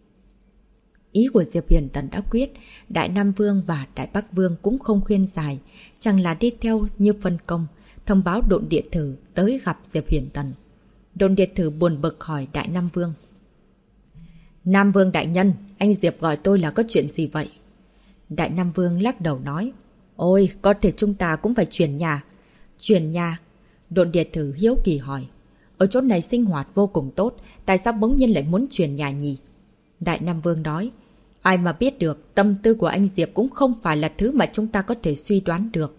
Speaker 1: Ý của Diệp Huyền Tần đã quyết, Đại Nam Vương và Đại Bắc Vương cũng không khuyên dài, chẳng là đi theo như phân công, thông báo độn địa thử tới gặp Diệp Huyền Tần. Độn địa thử buồn bực hỏi Đại Nam Vương. Nam Vương đại nhân, anh Diệp gọi tôi là có chuyện gì vậy? Đại Nam Vương lắc đầu nói. Ôi, có thể chúng ta cũng phải chuyển nhà. Chuyển nhà? Độn địa thử hiếu kỳ hỏi. Ở chỗ này sinh hoạt vô cùng tốt, tại sao bỗng nhiên lại muốn chuyển nhà nhỉ? Đại Nam Vương nói. Ai mà biết được, tâm tư của anh Diệp cũng không phải là thứ mà chúng ta có thể suy đoán được.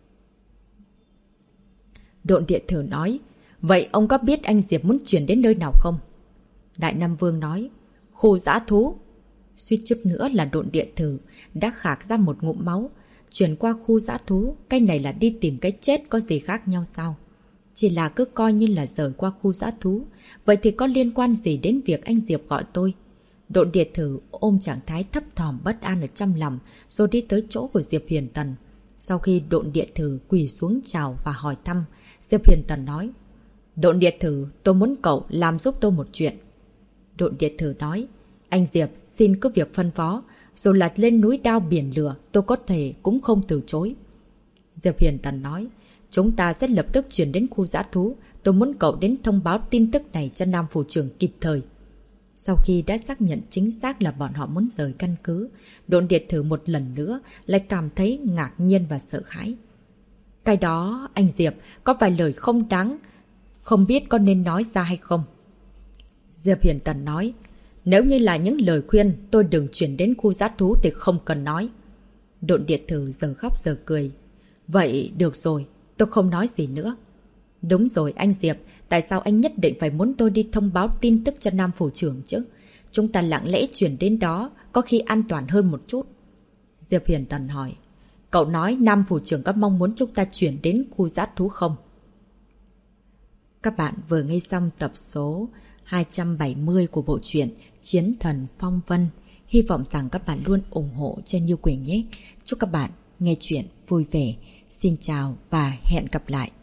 Speaker 1: Độn địa thử nói. Vậy ông có biết anh Diệp muốn chuyển đến nơi nào không? Đại Nam Vương nói. Khu dã thú. Suýt chút nữa là độn địa thử đã khạc ra một ngụm máu. Chuyển qua khu dã thú, cái này là đi tìm cái chết, có gì khác nhau sao? Chỉ là cứ coi như là rời qua khu dã thú. Vậy thì có liên quan gì đến việc anh Diệp gọi tôi? Độn địa thử ôm trạng thái thấp thỏm bất an ở trong lòng, rồi đi tới chỗ của Diệp Huyền Tần. Sau khi độn địa thử quỳ xuống chào và hỏi thăm, Diệp Huyền Tần nói. Độn địa thử, tôi muốn cậu làm giúp tôi một chuyện. Độn địa thử nói. Anh Diệp, xin cứ việc phân phó. Dù là lên núi đao biển lửa, tôi có thể cũng không từ chối. Diệp Huyền Tần nói. Chúng ta sẽ lập tức chuyển đến khu dã thú. Tôi muốn cậu đến thông báo tin tức này cho Nam phủ trưởng kịp thời. Sau khi đã xác nhận chính xác là bọn họ muốn rời căn cứ, độn địa thử một lần nữa lại cảm thấy ngạc nhiên và sợ hãi. Cái đó, anh Diệp, có vài lời không đáng, không biết có nên nói ra hay không? Diệp Huyền Tần nói. Nếu như là những lời khuyên tôi đừng chuyển đến khu dã thú thì không cần nói. Độn địa thử giờ khóc giờ cười. Vậy được rồi, tôi không nói gì nữa. Đúng rồi anh Diệp, tại sao anh nhất định phải muốn tôi đi thông báo tin tức cho Nam phủ trưởng chứ? Chúng ta lặng lẽ chuyển đến đó, có khi an toàn hơn một chút. Diệp Huyền Tần hỏi. Cậu nói Nam phủ trưởng có mong muốn chúng ta chuyển đến khu dã thú không? Các bạn vừa nghe xong tập số 270 của bộ truyện Chiến Thần Phong Vân. Hy vọng rằng các bạn luôn ủng hộ cho Như Quỳnh nhé. Chúc các bạn nghe chuyện vui vẻ. Xin chào và hẹn gặp lại.